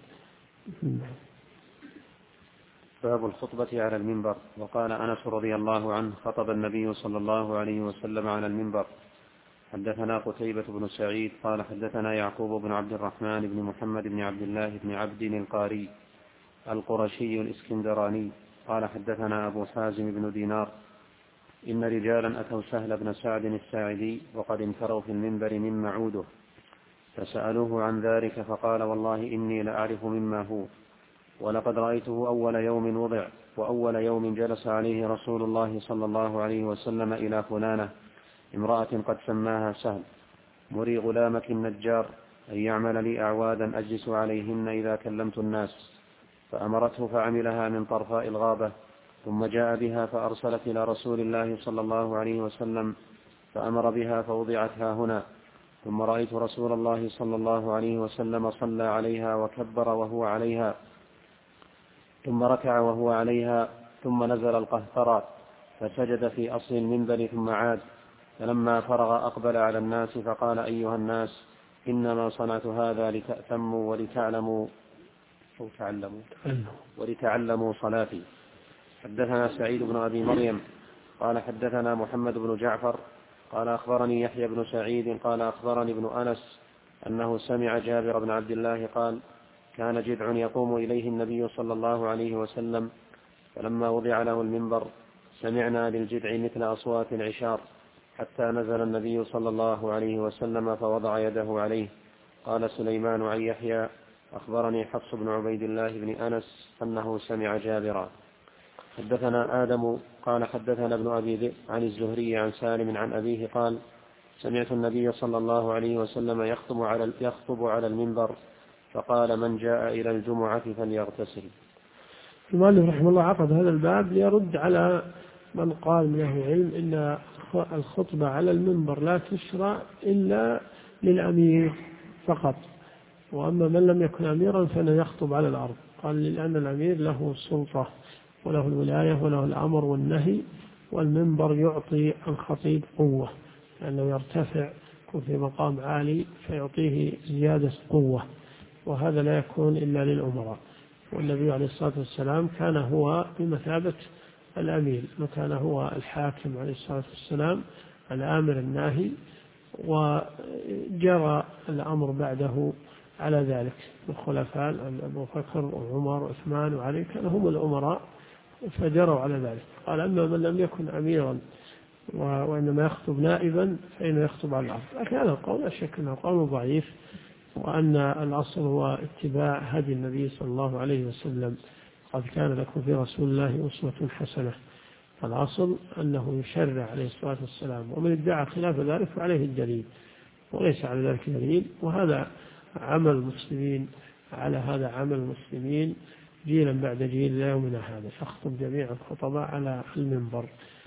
باب الخطبة على المنبر. وقال أنس رضي الله عنه خطب النبي صلى الله عليه وسلم على المنبر. حدثنا قتيبة بن سعيد قال حدثنا يعقوب بن عبد الرحمن بن محمد بن عبد الله بن عبد القاري القرشي الإسكندراني قال حدثنا أبو حازم بن دينار إن رجالا أتوا سهل بن سعد الساعدي وقد انكروا في المنبر مما عوده، فسألوه عن ذلك فقال والله إني لأعرف مما هو، ولقد رأيته أول يوم وضع وأول يوم جلس عليه رسول الله صلى الله عليه وسلم إلى فلانة امرأة قد سماها سهل مري غلامك النجار أن يعمل لي أعوادا أجلس عليهن إذا كلمت الناس، فأمرته فعملها من طرفاء الغابة، ثم جاء بها فأرسلت إلى رسول الله صلى الله عليه وسلم فأمر بها فوضعت ها هنا، ثم رأيت رسول الله صلى الله عليه وسلم صلى عليها وكبر وهو عليها، ثم ركع وهو عليها، ثم نزل القهقرى فسجد في أصل المنبر ثم عاد، فلما فرغ أقبل على الناس فقال أيها الناس إنما صنعت هذا لتأتموا ولتعلموا صلاتي. حدثنا سعيد بن أبي مريم قال حدثنا محمد بن جعفر قال أخبرني يحيى بن سعيد قال أخبرني ابن أنس أنه سمع جابر بن عبد الله قال كان جذع يقوم إليه النبي صلى الله عليه وسلم، فلما وضع له المنبر سمعنا للجذع مثل أصوات العشار، حتى نزل النبي صلى الله عليه وسلم فوضع يده عليه. قال سليمان عن يحيى أخبرني حفص بن عبيد الله بن أنس أنه سمع جابرا. حدثنا آدم قال حدثنا ابن أبي ذئب عن الزهري عن سالم عن أبيه قال سمعت النبي صلى الله عليه وسلم يخطب على المنبر فقال من جاء إلى الجمعة فليغتسل. المؤلف رحمه الله عقد هذا الباب ليرد على من قال من أهل العلم إن الخطبة على المنبر لا تشرع إلا للأمير فقط، وأما من لم يكن أميرا فإنه يخطب على الأرض. قال لأن الأمير له السلطة وله الولاية وله الأمر والنهي، والمنبر يعطي الخطيب قوة لأنه يرتفع في مقام عالي فيعطيه زيادة قوة، وهذا لا يكون إلا للأمراء. والنبي عليه الصلاة والسلام كان هو بمثابة الأمير، وكان هو الحاكم عليه الصلاة والسلام الآمر الناهي، وجرى الأمر بعده على ذلك. الخلفاء أبو بكر وعمر وعثمان وعلي كانوا هم الأمراء فجروا على ذلك. قال أما من لم يكن أميرا وإنما يخطب نائبا فإنه يخطب على الأرض. لكن هذا القول لا شك أنه قول ضعيف، وأن الأصل هو اتباع هدي النبي صلى الله عليه وسلم. قد كان لكم في رسول الله أسوة حسنة، فالأصل أنه يشرع عليه الصلاة والسلام، ومن ادعى خلاف ذلك فعليه الدليل وليس على ذلك دليل. وهذا عمل المسلمين، على هذا عمل المسلمين جيلا بعد جيل إلى يومنا هذا، يخطب جميع الخطباء على المنبر.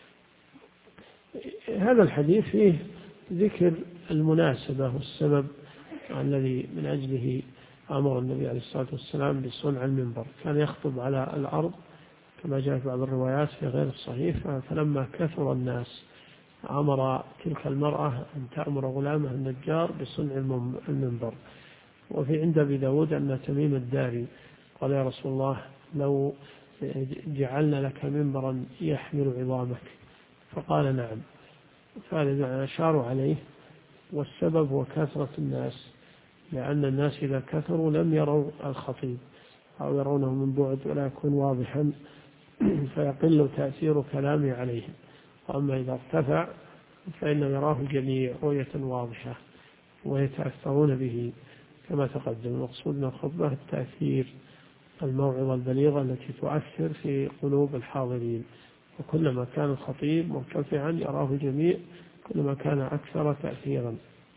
هذا الحديث فيه ذكر المناسبة والسبب الذي من أجله أمر النبي عليه الصلاة والسلام بصنع المنبر. كان يخطب على الأرض كما جاء في بعض الروايات في غير الصحيح، فلما كثر الناس أمر تلك المرأة أن تأمر غلامها النجار بصنع المنبر. وفي عند أبي داود أن تميم الداري قال يا رسول الله لو جعلنا لك منبرا يحمل عظامك، فقال نعم. فهذا أشاروا عليه، والسبب هو كثرة الناس، لأن الناس إذا كثروا لم يروا الخطيب أو يرونه من بعد ولا يكون واضحا فيقل تأثير كلامه عليهم. وأما إذا ارتفع فإنه يراه الجميع رؤية واضحة ويتأثرون به كما تقدم. المقصود من الخطبة التأثير، الموعظة البليغة التي تؤثر في قلوب الحاضرين، وكلما كان الخطيب مرتفعا يراه الجميع كلما كان أكثر تأثيرا.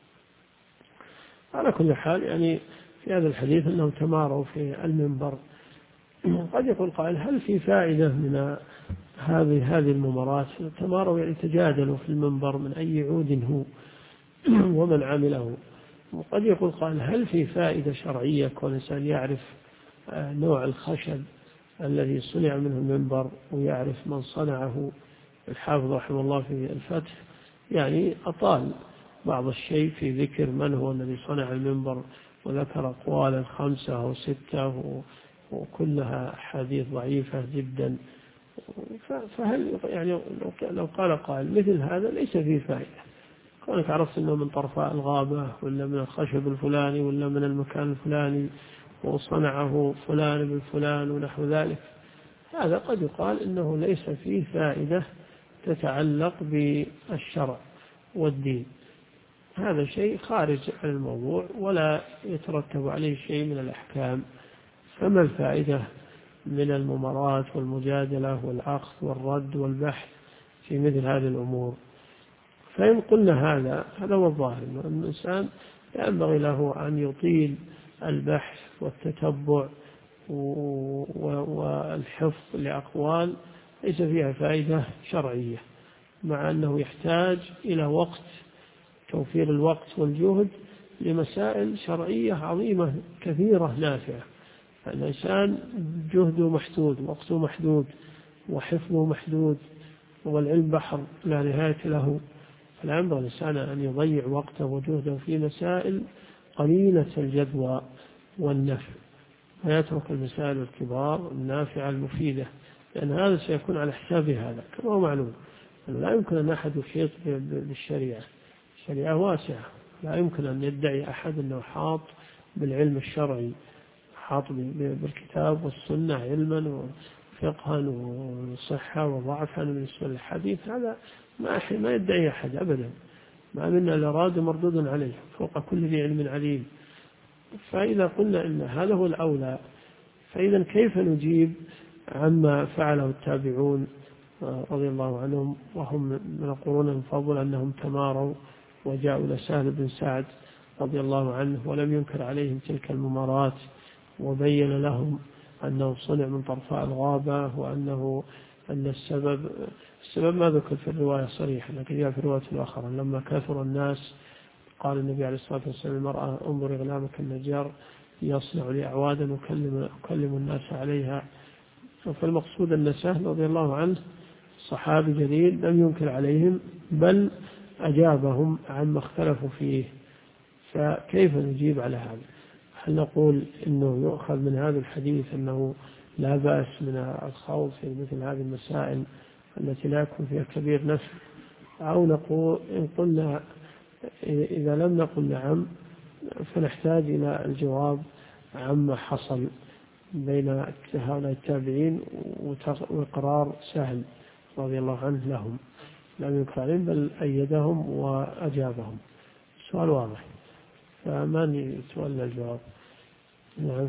على كل حال يعني في هذا الحديث أنهم تماروا في المنبر. قد يقول قائل هل في فائدة من هذه الممارات؟ تماروا يعني تجادلوا في المنبر من أي عود هو ومن عمله. وقد يقول قائل هل في فائدة شرعية كون الإنسان يعرف نوع الخشب الذي صنع منه المنبر ويعرف من صنعه؟ الحافظ رحمه الله في الفتح يعني أطال بعض الشيء في ذكر من هو الذي صنع المنبر، وذكر أقوالا 5 أو 6 وكلها حديث ضعيفة جدا. فهل يعني لو قال قائل مثل هذا ليس فيه فائدة، كونك عرفت أنه من طرفاء الغابة ولا من الخشب الفلاني ولا من المكان الفلاني وصنعه فلان بن فلان ونحو ذلك، هذا قد يقال إنه ليس فيه فائدة تتعلق بالشرع والدين. هذا شيء خارج عن الموضوع ولا يترتب عليه شيء من الأحكام. فما الفائدة من الممارات والمجادلة والأخذ والرد والبحث في مثل هذه الأمور؟ فإن قلنا هذا هو الظاهر، أن الإنسان ينبغي له أن يطيل البحث والتتبع والحفظ لأقوال ليس فيها فائدة شرعية، مع أنه يحتاج إلى وقت، توفير الوقت والجهد لمسائل شرعية عظيمة كثيرة نافعة. الإنسان جهده محدود، وقته محدود، وحفظه محدود، والعلم بحر لا نهاية له. فلا ينبغي الإنسان أن يضيع وقته وجهده في مسائل قليلة الجدوى والنفع، ويترك المسائل الكبار النافعة المفيدة، لأن هذا سيكون على حساب هذا. كما هو معلوم لا يمكن أن أحد يحيط بالشريعة، الشريعة واسعة، لا يمكن أن يدعي أحد أنه حاط بالعلم الشرعي، حاط بالكتاب والسنة علما وفقها وصحة وضعفا من الحديث. هذا ما يدعي أحد أبدا، ما منا الأراد مردود عليه فوق كل ذي علم عليم. فإذا قلنا إن هذا هو الأولى، فإذا كيف نجيب عما فعله التابعون رضي الله عنهم وهم من القرون المفضلة أنهم تماروا وجاءوا إلى سهل بن سعد رضي الله عنه ولم ينكر عليهم تلك الممارات، وبين لهم أنه صنع من طرفاء الغابة، أن السبب ما ذكر في الرواية صريحة، لكن جاء في الرواية الأخرى لما كثر الناس قال النبي عليه الصلاة والسلام المرأة انظر غلامك النجار يصنع لي أعوادا أكلم الناس عليها. فالمقصود أن سهل رضي الله عنه صحابي جليل لم ينكر عليهم بل أجابهم عما اختلفوا فيه. فكيف نجيب على هذا؟ هل نقول إنه يؤخذ من هذا الحديث أنه لا بأس من الخوض في مثل هذه المسائل التي لا يكون فيها كبير نفع، أو نقول إن قلنا إذا لم نقل نعم فنحتاج إلى الجواب عما حصل بين هؤلاء التابعين وإقرار سهل رضي الله عنه لهم، لم ينكر عليهم بل أيدهم وأجابهم. السؤال واضح، فمن يتولى الجواب؟ نعم.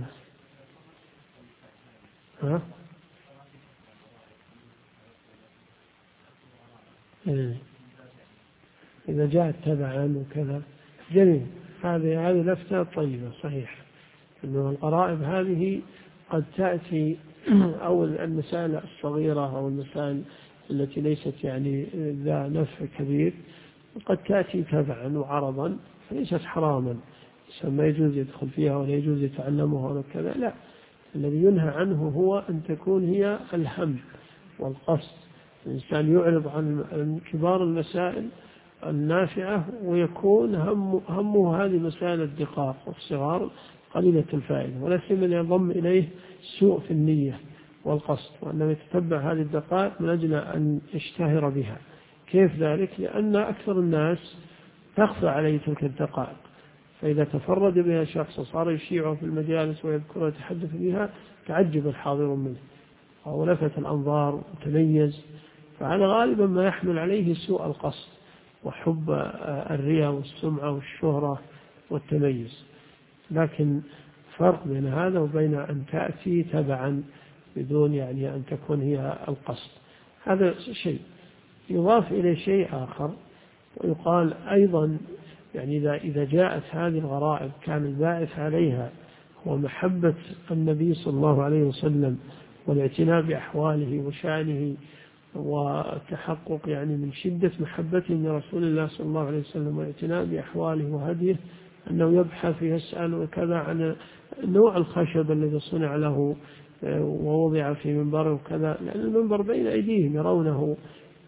إذا جاءت تبعا وكذا جميل، هذه لفتة طيبة صحيح، إنه القرائب هذه قد تأتي أو المسائل الصغيرة أو المسائل التي ليست يعني ذا نفع كبير قد تأتي تبعا وعرضا فليست حراما، ما يجوز يدخل فيها ولا يجوز يتعلمها ولا كذا، لا. الذي ينهى عنه هو أن تكون هي الهم والقصد، الإنسان يعرض عن كبار المسائل النافعة ويكون همه هذه مسائل الدقاق والصغار قليلة الفائدة، ولا سيما ينضم إليه سوء في النية والقصد، وأنه يتتبع هذه الدقائق من أجل أن يشتهر بها. كيف ذلك؟ لأن أكثر الناس تخفى عليه تلك الدقائق، فإذا تفرد بها شخص وصار يشيعه في المجالس ويذكر ويتحدث بها تعجب الحاضرون منه أو لفت الأنظار وتميز، فهذا غالبا ما يحمل عليه سوء القصد وحب الرياء والسمعة والشهرة والتميز. لكن فرق بين هذا وبين أن تأتي تبعا بدون يعني أن تكون هي القصد، هذا شيء. يضاف إلى شيء آخر ويقال أيضا يعني إذا جاءت هذه الغرائب كان الباعث عليها هو محبة النبي صلى الله عليه وسلم والاعتناء بأحواله وشأنه وتحقق يعني من شدة محبته لرسول الله صلى الله عليه وسلم والاعتناء بأحواله وهديه، أنه يبحث ويسأل وكذا عن نوع الخشب الذي صنع له ووضع في منبر وكذا، لأن المنبر بين أيديهم يرونه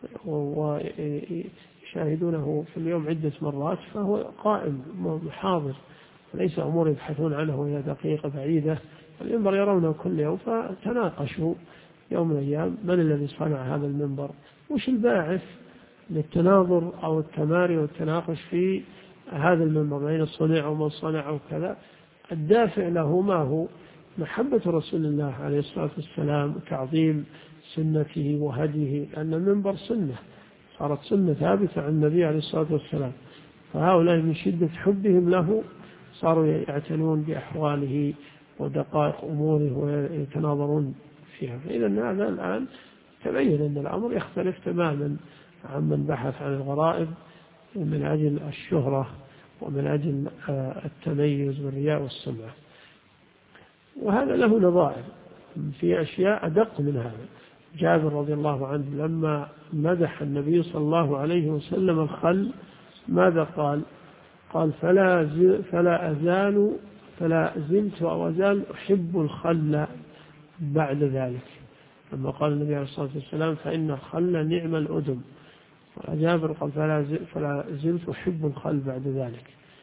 ويشاهدونه في اليوم عدة مرات، فهو قائم محاضر وليس أمور يبحثون عنه وهي دقيقة بعيدة. المنبر يرونه كل يوم، فتناقشوا يوم من الأيام من الذي صنع هذا المنبر، وش الباعث للتناظر أو التماري والتناقش في هذا المنبر بين صنع ومن صنع وكذا. الدافع له ما هو؟ محبة رسول الله عليه الصلاة والسلام وتعظيم سنته وهديه، لأن المنبر سنة صارت سنة ثابتة عن النبي عليه الصلاة والسلام، فهؤلاء من شدة حبهم له صاروا يعتنون بأحواله ودقائق أموره ويتناظرون فيها. فإذا هذا الآن تبين أن الأمر يختلف تماما عن من بحث عن الغرائب من أجل الشهرة ومن أجل التميز والرياء والسمعة. وهذا له نظائر في أشياء أدق من هذا. جابر رضي الله عنه لما مدح النبي صلى الله عليه وسلم الخل ماذا قال؟ قال فلا زلت أو أزال أحب الخل بعد ذلك. لما قال النبي عليه الصلاة والسلام فإن الخل نعم الأدم، جابر قال فلا زلت أحب الخل بعد ذلك.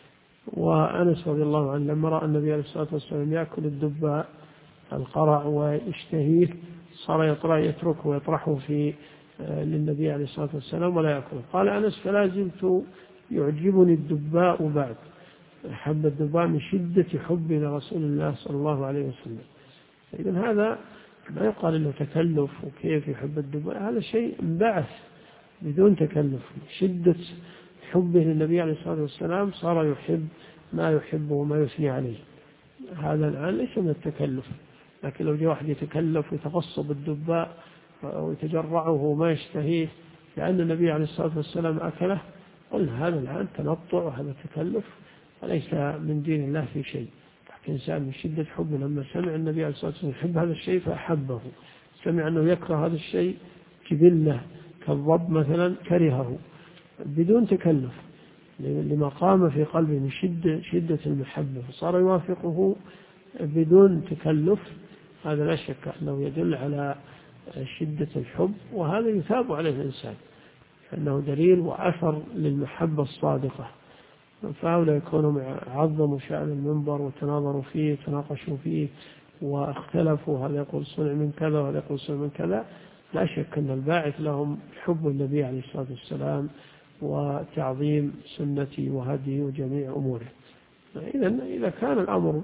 وأنس رضي الله عنه لما رأى النبي عليه الصلاة والسلام يأكل الدباء القرع ويشتهيه صار يتركه ويطرحه للنبي عليه الصلاة والسلام ولا يأكله. قال أنس فلا زلت يعجبني الدباء بعد، حب الدباء من شدة حبي لرسول الله صلى الله عليه وسلم. إذن هذا ما يقال له تكلف وكيف يحب الدباء، هذا شيء انبعث بدون تكلف. شدة حبه للنبي عليه الصلاة والسلام صار يحب ما يحبه وما يثني عليه. هذا الآن ليس من التكلف، لكن لو جاء واحد يتكلف ويتغصب الدباء ويتجرعه وما يشتهيه لأن النبي عليه الصلاة والسلام أكله، قلنا هذا الآن تنطع وهذا تكلف وليس من دين الله في شيء. لكن إنسان من شدة حبه لما سمع النبي عليه الصلاة والسلام يحب هذا الشيء فأحبه، سمع أنه يكره هذا الشيء جبلة كالضب مثلا كرهه بدون تكلف لما قام في قلبه من شدة المحبة فصار يوافقه بدون تكلف. هذا لا شك أنه يدل على شدة الحب، وهذا يثاب عليه الإنسان أنه دليل وأثر للمحبة الصادقة. فهؤلاء يكونوا عظموا شأن المنبر وتناظروا فيه وتناقشوا فيه واختلفوا، هذا يقول صنع من كذا وهذا يقول صنع من كذا، لا شك أن الباعث لهم حب النبي عليه الصلاة والسلام وتعظيم سنته وهديه وجميع أموره. إذا كان الأمر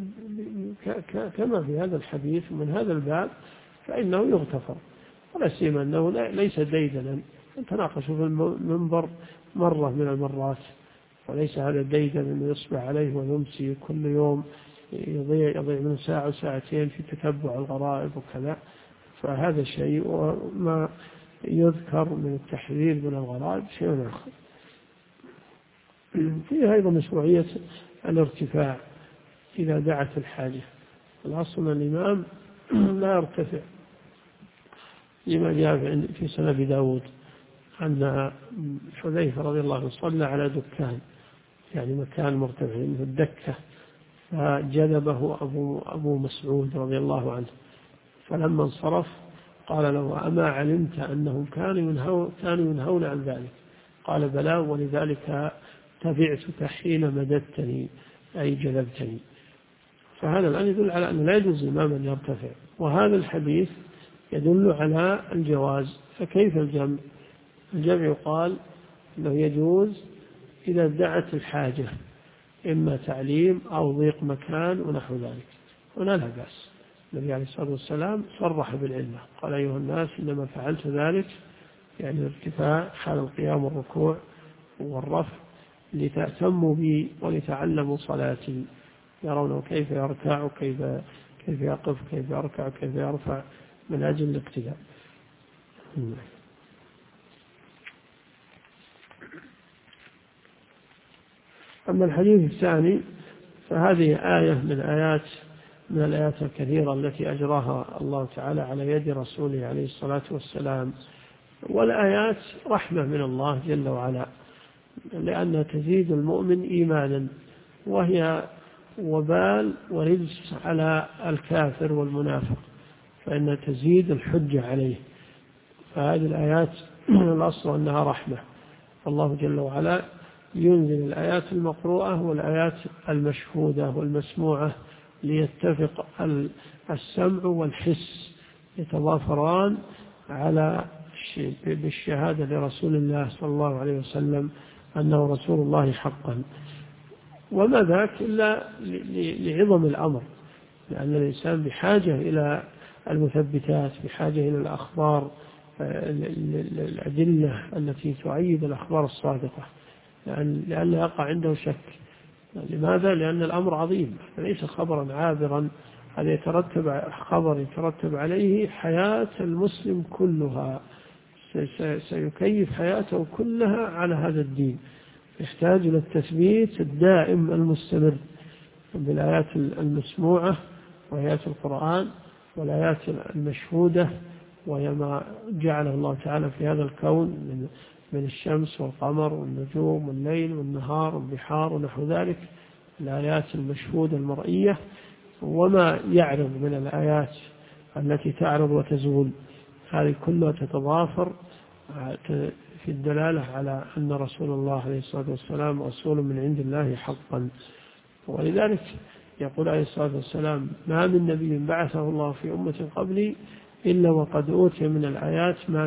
كما في هذا الحديث من هذا الباب فإنه يغتفر، ولا سيما أنه ليس ديدنا. تناقشوا في المنبر مرة من المرات، وليس هذا ديدن أنه يصبح عليه ويمسي كل يوم يضيع من ساعة وساعتين في تتبع الغرائب وكذا، فهذا شيء. وما يذكر من التحذير من الغرائب شيء آخر. فيه أيضا مشروعية الارتفاع إذا دعت الحاجة. الأصل الإمام لا يرتفع لما جاء في سنة داود أن حذيفة رضي الله عنه صلى على دكان، يعني مكان مرتفع من الدكة، فجذبه أبو مسعود رضي الله عنه، فلما انصرف قال له أما علمت أنهم كانوا ينهون عن ذلك؟ قال بلى، ولذلك تبعتك حين مددتني أي جذبتني. فهذا الآن يدل على أنه لا يجوز الإمام أن يرتفع، وهذا الحديث يدل على الجواز. فكيف الجمع؟ الجمع يقال أنه يجوز إذا دعت الحاجة، إما تعليم أو ضيق مكان ونحو ذلك، ولا لا بأس. النبي عليه الصلاة والسلام صرح بالعلة، قال أيها الناس إنما فعلت ذلك يعني الارتفاع حال القيام والركوع والرفع لتأتموا بي ولتعلموا صلاتي، يرون كيف يركع وكيف يقف، كيف يركع وكيف يرفع، من أجل الاقتداء. أما الحديث الثاني فهذه آية من الآيات الكثيرة التي أجراها الله تعالى على يد رسوله عليه الصلاة والسلام، والآيات رحمة من الله جل وعلا، لأنها تزيد المؤمن إيمانا، وهي وبال ورجس على الكافر والمنافق، فإنها تزيد الحجة عليه. فهذه الآيات الأصل أنها رحمة. الله جل وعلا ينزل الآيات المقروءة والآيات المشهودة والمسموعة ليتفق السمع والحس، يتضافران على بالشهادة لرسول الله صلى الله عليه وسلم أنه رسول الله حقا. وما ذاك إلا لعظم الأمر، لأن الإنسان بحاجة إلى المثبتات، بحاجة إلى الأخبار، الأدلة التي تؤيد الأخبار الصادقة، لأن يقع عنده شك. لماذا؟ لأن الأمر عظيم، ليس خبرا عابرا، هذا خبر يترتب عليه حياة المسلم كلها، سيكيف حياته كلها على هذا الدين، يحتاج إلى التثبيت الدائم المستمر بالآيات المسموعة وآيات القرآن والآيات المشهودة، وهي ما جعله الله تعالى في هذا الكون من الشمس والقمر والنجوم والليل والنهار والبحار ونحو ذلك، الآيات المشهودة المرئية، وما يعرض من الآيات التي تعرض وتزول، هذه كلها تتضافر في الدلالة على أن رسول الله عليه الصلاة والسلام رسول من عند الله حقا. ولذلك يقول عليه الصلاة والسلام: ما من نبي بعثه الله في أمة قبلي إلا وقد أوتي من الآيات ما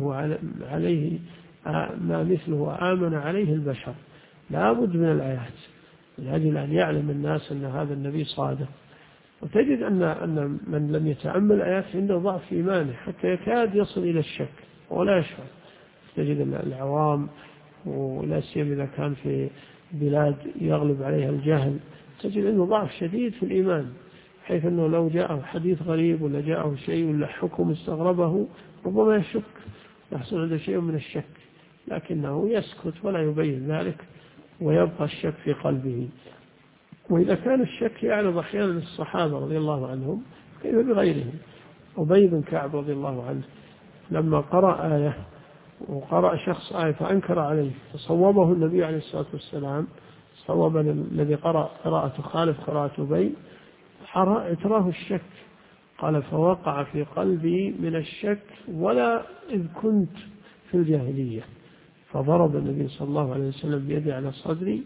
مثله آمن عليه البشر. لا بد من الآيات لأجل أن يعلم الناس أن هذا النبي صادق. وتجد أن من لم يتأمل الآيات عنده ضعف إيمانه، حتى يكاد يصل إلى الشك ولا يشعر. تجد العوام، ولا سيما إذا كان في بلاد يغلب عليها الجهل، تجد أنه ضعف شديد في الإيمان، حيث أنه لو جاءه حديث غريب ولا جاءه شيء ولا حكم استغربه ربما يشك، يحصل عنده شيء من الشك، لكنه يسكت ولا يبين ذلك، ويبقى الشك في قلبه. وإذا كان الشك يعرض أحيانا للصحابة رضي الله عنهم، كيف بغيرهم؟ أبي بن كعب رضي الله عنه لما قرأ آية، وقرأ شخص آية فأنكر عليه، فصوبه النبي عليه الصلاة والسلام، صوب الذي قرأ قراءة خالف قراءة أبي، اعتراه الشك، قال: فوقع في قلبي من الشك ولا إذ كنت في الجاهلية. فضرب النبي صلى الله عليه وسلم بيده على صدري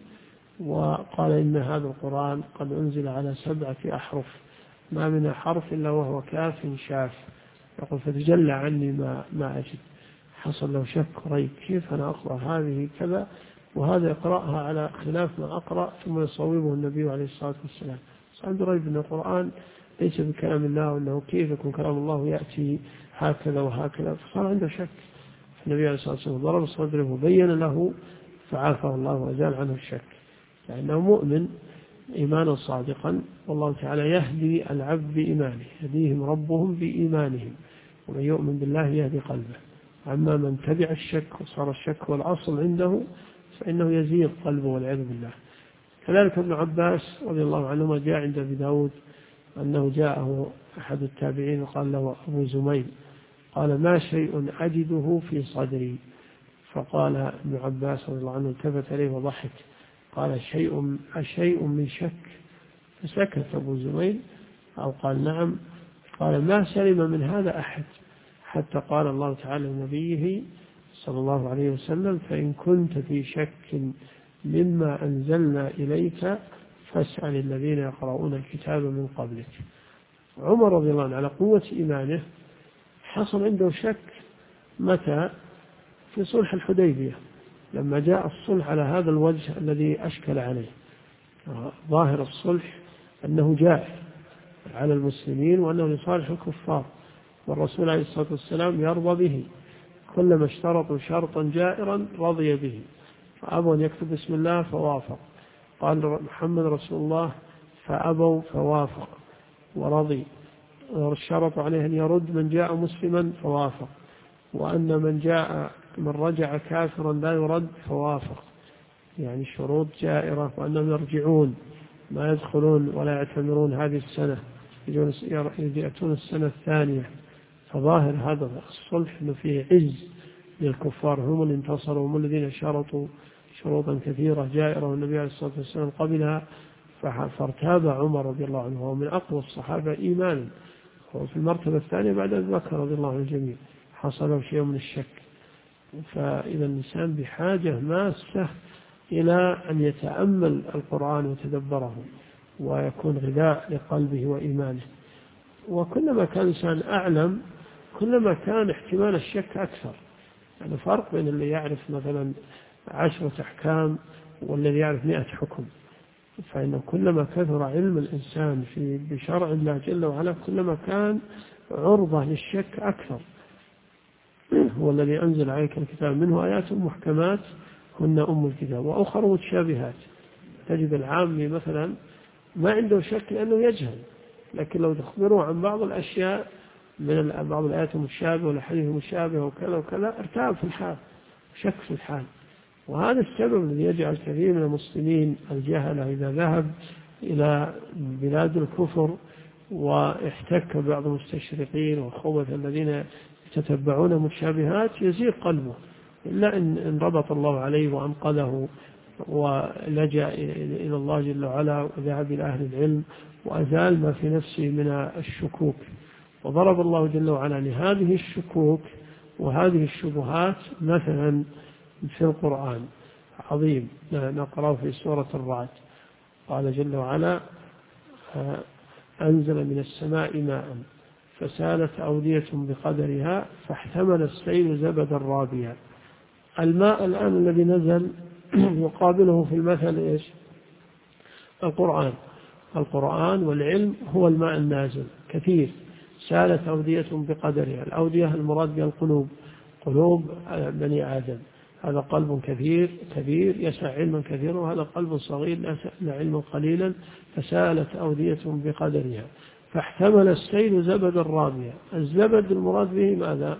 وقال: إن هذا القرآن قد أنزل على 7 أحرف، ما من حرف إلا وهو كاف شاف. يقول: فتجلى عني ما أجد. حصل له شك وريب، كيف أنا أقرأ هذه كذا وهذا يقرأها على خلاف ما أقرأ، ثم يصوبه النبي عليه الصلاة والسلام. عنده ريب أن القرآن ليس بكلام الله، وأنه كيف يكون كلام الله يأتي هكذا وهكذا، فصار عنده شك. النبي عليه الصلاة والسلام ضرب صدره وبين له، فعافى الله وأزال عنه الشك، لأنه مؤمن إيمانا صادقا، والله تعالى يهدي العبد بإيمانه، يهديهم ربهم بإيمانهم، ومن يؤمن بالله يهدي قلبه. أما من تبع الشك وصار الشك والأصل عنده فإنه يزيغ قلبه والعياذ بالله. كذلك ابن عباس رضي الله عنهما جاء عند أبي داود أنه جاءه أحد التابعين وقال له أبو زميل، قال: ما شيء أجده في صدري؟ فقال ابن عباس رضي الله عنه، التفت إليه وضحك، قال: أشيء من شك؟ فسكت أبو زميل أو قال: نعم. قال: ما سلم من هذا أحد، حتى قال الله تعالى لنبيه صلى الله عليه وسلم: فإن كنت في شك مما أنزلنا إليك فاسأل الذين يقرؤون الكتاب من قبلك. عمر رضي الله عنه على قوة إيمانه حصل عنده شك متى؟ في صلح الحديبية، لما جاء الصلح على هذا الوجه الذي أشكل عليه. ظاهر الصلح أنه جائر على المسلمين وأنه لصالح الكفار، والرسول عليه الصلاة والسلام يرضى به، كلما اشترطوا شرطا جائرا رضي به، فأبوا أن يكتب بسم الله فوافق، قال محمد رسول الله فأبوا فوافق ورضي، والشرط عليه أن يرد من جاء مسلما فوافق، وأن من رجع كافرا لا يرد فوافق، يعني شروط جائرة، وأنهم يرجعون ما يدخلون ولا يعتمرون هذه السنة، يأتون السنة الثانية. فظاهر هذا الصلح أنه فيه عز للكفار، هم اللي انتصروا، هم الذين شرطوا شروطا كثيرة جائرة والنبي عليه الصلاة والسلام قبلها. فارتاب عمر رضي الله عنه، وهو من أقوى الصحابة إيمانا، هو في المرتبة الثانية بعد أبي بكر رضي الله عن الجميع، حصل شيء من الشك. فإذا الإنسان بحاجة ماسة إلى أن يتأمل القرآن وتدبره، ويكون غذاء لقلبه وإيمانه. وكلما كان الإنسان أعلم كلما كان احتمال الشك أكثر. يعني فرق بين اللي يعرف مثلا 10 أحكام والذي يعرف 100 حكم. فإنه كلما كثر علم الإنسان بشرع الله جل وعلا كلما كان عرضة للشك أكثر. هو الذي أنزل عليك الكتاب منه آيات محكمات هن أم الكتاب وأخر متشابهات. تجد العامي مثلا ما عنده شك لأنه يجهل، لكن لو تخبره عن بعض الأشياء من بعض الآيات المتشابهة والحديث المتشابه وكذا وكذا ارتاب في الحال، شك في الحال. وهذا السبب الذي يجعل كثير من المسلمين الجهلة إذا ذهب إلى بلاد الكفر واحتك بعض المستشرقين والخوة الذين يتتبعون متشابهات يزيغ قلبه، إلا إن ربط الله عليه وأنقذه ولجأ إلى الله جل وعلا وذهب إلى أهل العلم وأزال ما في نفسه من الشكوك. وضرب الله جل وعلا لهذه الشكوك وهذه الشبهات مثلا في القرآن عظيم نقرأه في سورة الرعد. قال جل وعلا أنزل من السماء ماء فسالت أودية بقدرها فاحتمل السيل زبدا رابيا. الماء الآن الذي نزل يقابله في المثل إيش؟ القرآن والعلم هو الماء النازل كثير. سالت أودية بقدرها، الأودية المراد بها القلوب، قلوب بني آدم، هذا قلب كبير يسع علما كثيرا، وهذا قلب صغير لا علما قليلا، فسالت أودية بقدرها فاحتمل السيل زبدا رابيا. الزبد المراد به ماذا؟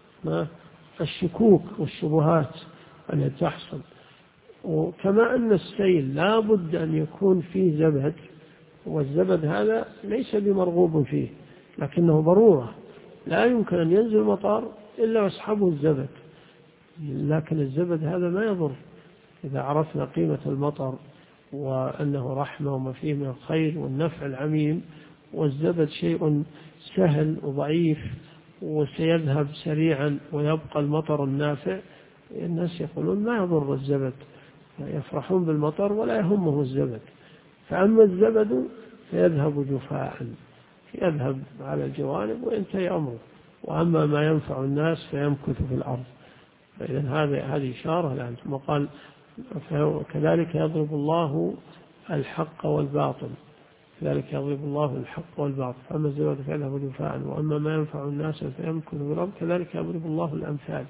الشكوك والشبهات التي تحصل. وكما أن السيل لا بد أن يكون فيه زبد، والزبد هذا ليس بمرغوب فيه لكنه ضرورة، لا يمكن أن ينزل مطر إلا يصحبه الزبد، لكن الزبد هذا ما يضر إذا عرفنا قيمة المطر وأنه رحمة وما فيه من الخير والنفع العميم. والزبد شيء سهل وضعيف وسيذهب سريعا ويبقى المطر النافع. الناس يقولون ما يضر الزبد، يفرحون بالمطر ولا يهمه الزبد. فأما الزبد فيذهب جفاء، يذهب على الجوانب وينتهي أمره، وأما ما ينفع الناس فيمكث في الأرض. فإذن هذه إشارة الآن. ثم قال كذلك يضرب الله الحق والباطل، كذلك يضرب الله الحق والباطل، فأما الزبد فيذهب جفاء وأما ما ينفع الناس فيمكث في الأرض كذلك يضرب الله الأمثال.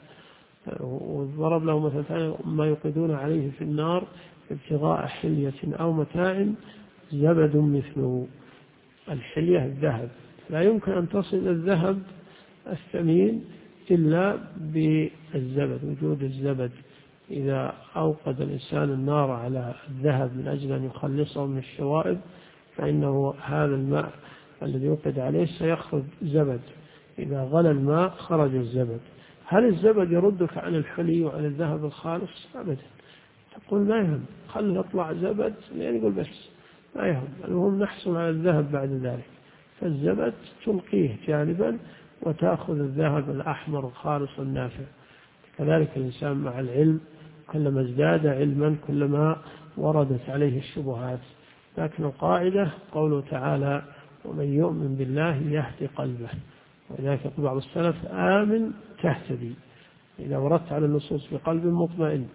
وضرب له مثل ثاني ما يوقدون عليه في النار ابتغاء حلية أو متاع زبد مثله. الحلية الذهب، لا يمكن أن تصل الذهب الثمين إلا بالزبد، وجود الزبد. إذا أوقد الإنسان النار على الذهب من أجل أن يخلصه من الشوائب فإنه هذا الماء الذي يوقد عليه سيخرج زبد، إذا غلى الماء خرج الزبد. هل الزبد يردك عن الحلي وعن الذهب الخالص؟ أبدا. تقول ما يهم، خلنا يطلع زبد، يعني يقول بس ما يهم، المهم نحصل على الذهب بعد ذلك. فالزبد تلقيه جانبا وتأخذ الذهب الأحمر الخالص النافع. كذلك الإنسان مع العلم كلما ازداد علما كلما وردت عليه الشبهات، لكن القاعدة قوله تعالى ومن يؤمن بالله يهدي قلبه، ولذلك يقول بعض السلف آمن تهتدي. إذا وردت على النصوص بقلب مطمئن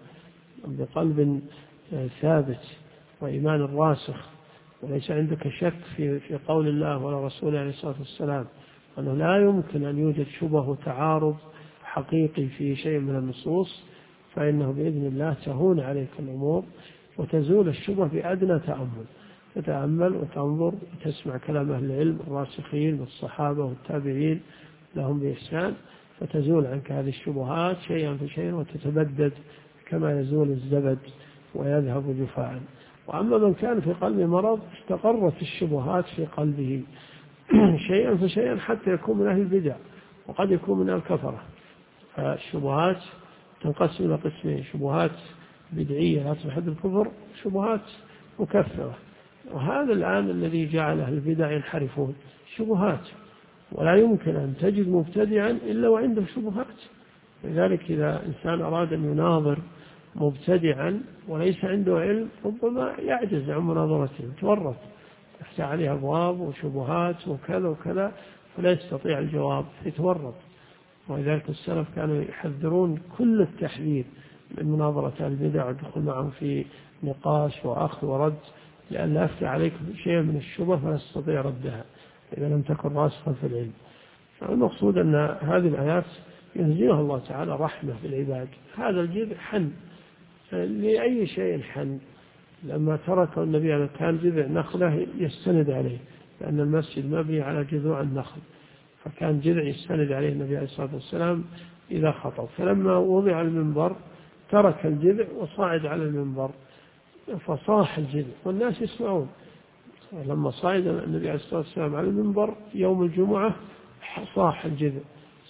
بقلب ثابت وإيمان راسخ، وليس عندك شك في قول الله ولا رسوله عليه الصلاة والسلام، أنه لا يمكن أن يوجد شبه وتعارض حقيقي في شيء من النصوص، فإنه بإذن الله تهون عليك الأمور وتزول الشبه بأدنى تأمل. تتأمل وتنظر وتسمع كلام أهل العلم الراسخين والصحابة والتابعين لهم بإحسان، فتزول عنك هذه الشبهات شيئا فشيئا وتتبدد كما يزول الزبد ويذهب جفاء. وأما من كان في قلبه مرض استقرت الشبهات في قلبه شيئا فشيئا حتى يكون من أهل البدع وقد يكون من الكفرة. فالشبهات تنقسم إلى قسمين: شبهات بدعية لا تصل حد الكفر، شبهات مكفرة. وهذا الآن الذي جعل أهل البدع ينحرفون، شبهات، ولا يمكن أن تجد مبتدعا إلا وعنده شبهات. لذلك إذا إنسان أراد أن يناظر مبتدعا وليس عنده علم ربما يعجز عن مناظرته، يتورط، يفتح عليه أبواب وشبهات وكذا وكذا فلا يستطيع الجواب، يتورط. ولذلك السلف كانوا يحذرون كل التحذير من مناظرة البدع والدخول معهم في نقاش وأخذ ورد، لأن لا يفتح عليك شيء من الشبه فلا تستطيع ردها إذا لم تكن راسخا في العلم. فالمقصود أن هذه الآيات ينزلها الله تعالى رحمة بالعباد. هذا الجذع حن لأي شيء حن، لما ترك النبي عليه كان جذع نخلة يستند عليه، لأن المسجد مبني على جذوع النخل، فكان جذع يستند عليه النبي عليه الصلاة والسلام إذا خطب. فلما وضع المنبر ترك الجذع وصعد على المنبر فصاح الجذع والناس يسمعون. لما صعد النبي عليه الصلاة والسلام على المنبر يوم الجمعة صاح الجذع،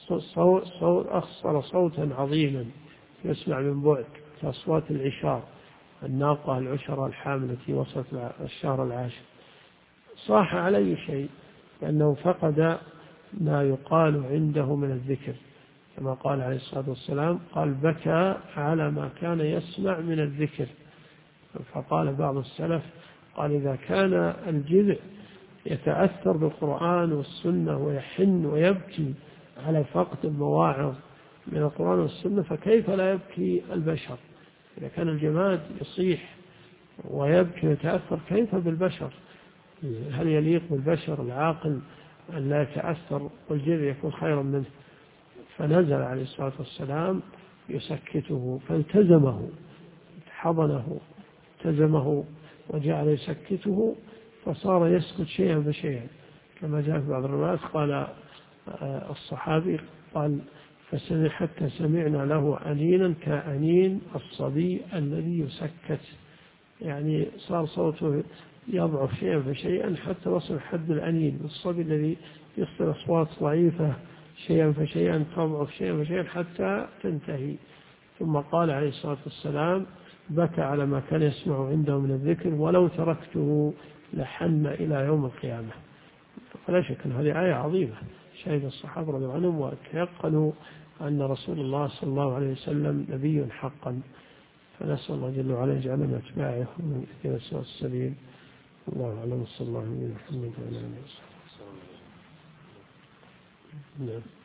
أخصر صوتا عظيما يسمع من بعد كأصوات العشار، الناقة العشرة الحاملة التي وصلت الشهر العاشر. صاح على أي شيء؟ لأنه فقد ما يقال عنده من الذكر، كما قال عليه الصلاة والسلام قال بكى على ما كان يسمع من الذكر. فقال بعض السلف قال إذا كان الجذع يتأثر بالقرآن والسنة ويحن ويبكي على فقد المواعظ من القرآن والسنة فكيف لا يبكي البشر؟ إذا كان الجماد يصيح ويبكي ويتأثر كيف بالبشر؟ هل يليق بالبشر العاقل أن لا يتأثر والجذع يكون خيرا منه؟ فنزل عليه الصلاة والسلام يسكته فالتزمه، حضنه التزمه وجعل يسكته فصار يسكت شيئا فشيئا، كما جاء في بعض الروايات قال الصحابي قال حتى سمعنا له أنينا كأنين الصبي الذي يسكت، يعني صار صوته يضعف شيئا فشيئا حتى وصل حد الأنين، الصبي الذي يصدر أصوات ضعيفة شيئا فشيئا تضعف شيئا فشيئا حتى تنتهي. ثم قال عليه الصلاة والسلام بكى على ما كان يسمع عنده من الذكر ولو تركته لحن إلى يوم القيامة. فلا شك أن هذه آية عظيمة شهد الصحابة رضي الله عنهم وتيقنوا أن رسول الله صلى الله عليه وسلم نبي حقا. فنسأل الله جل وعلا يجعلنا من أتباعه ومن اهتدى الصراط السبيل. الله أعلم. صلى الله عليه وسلم. نعم.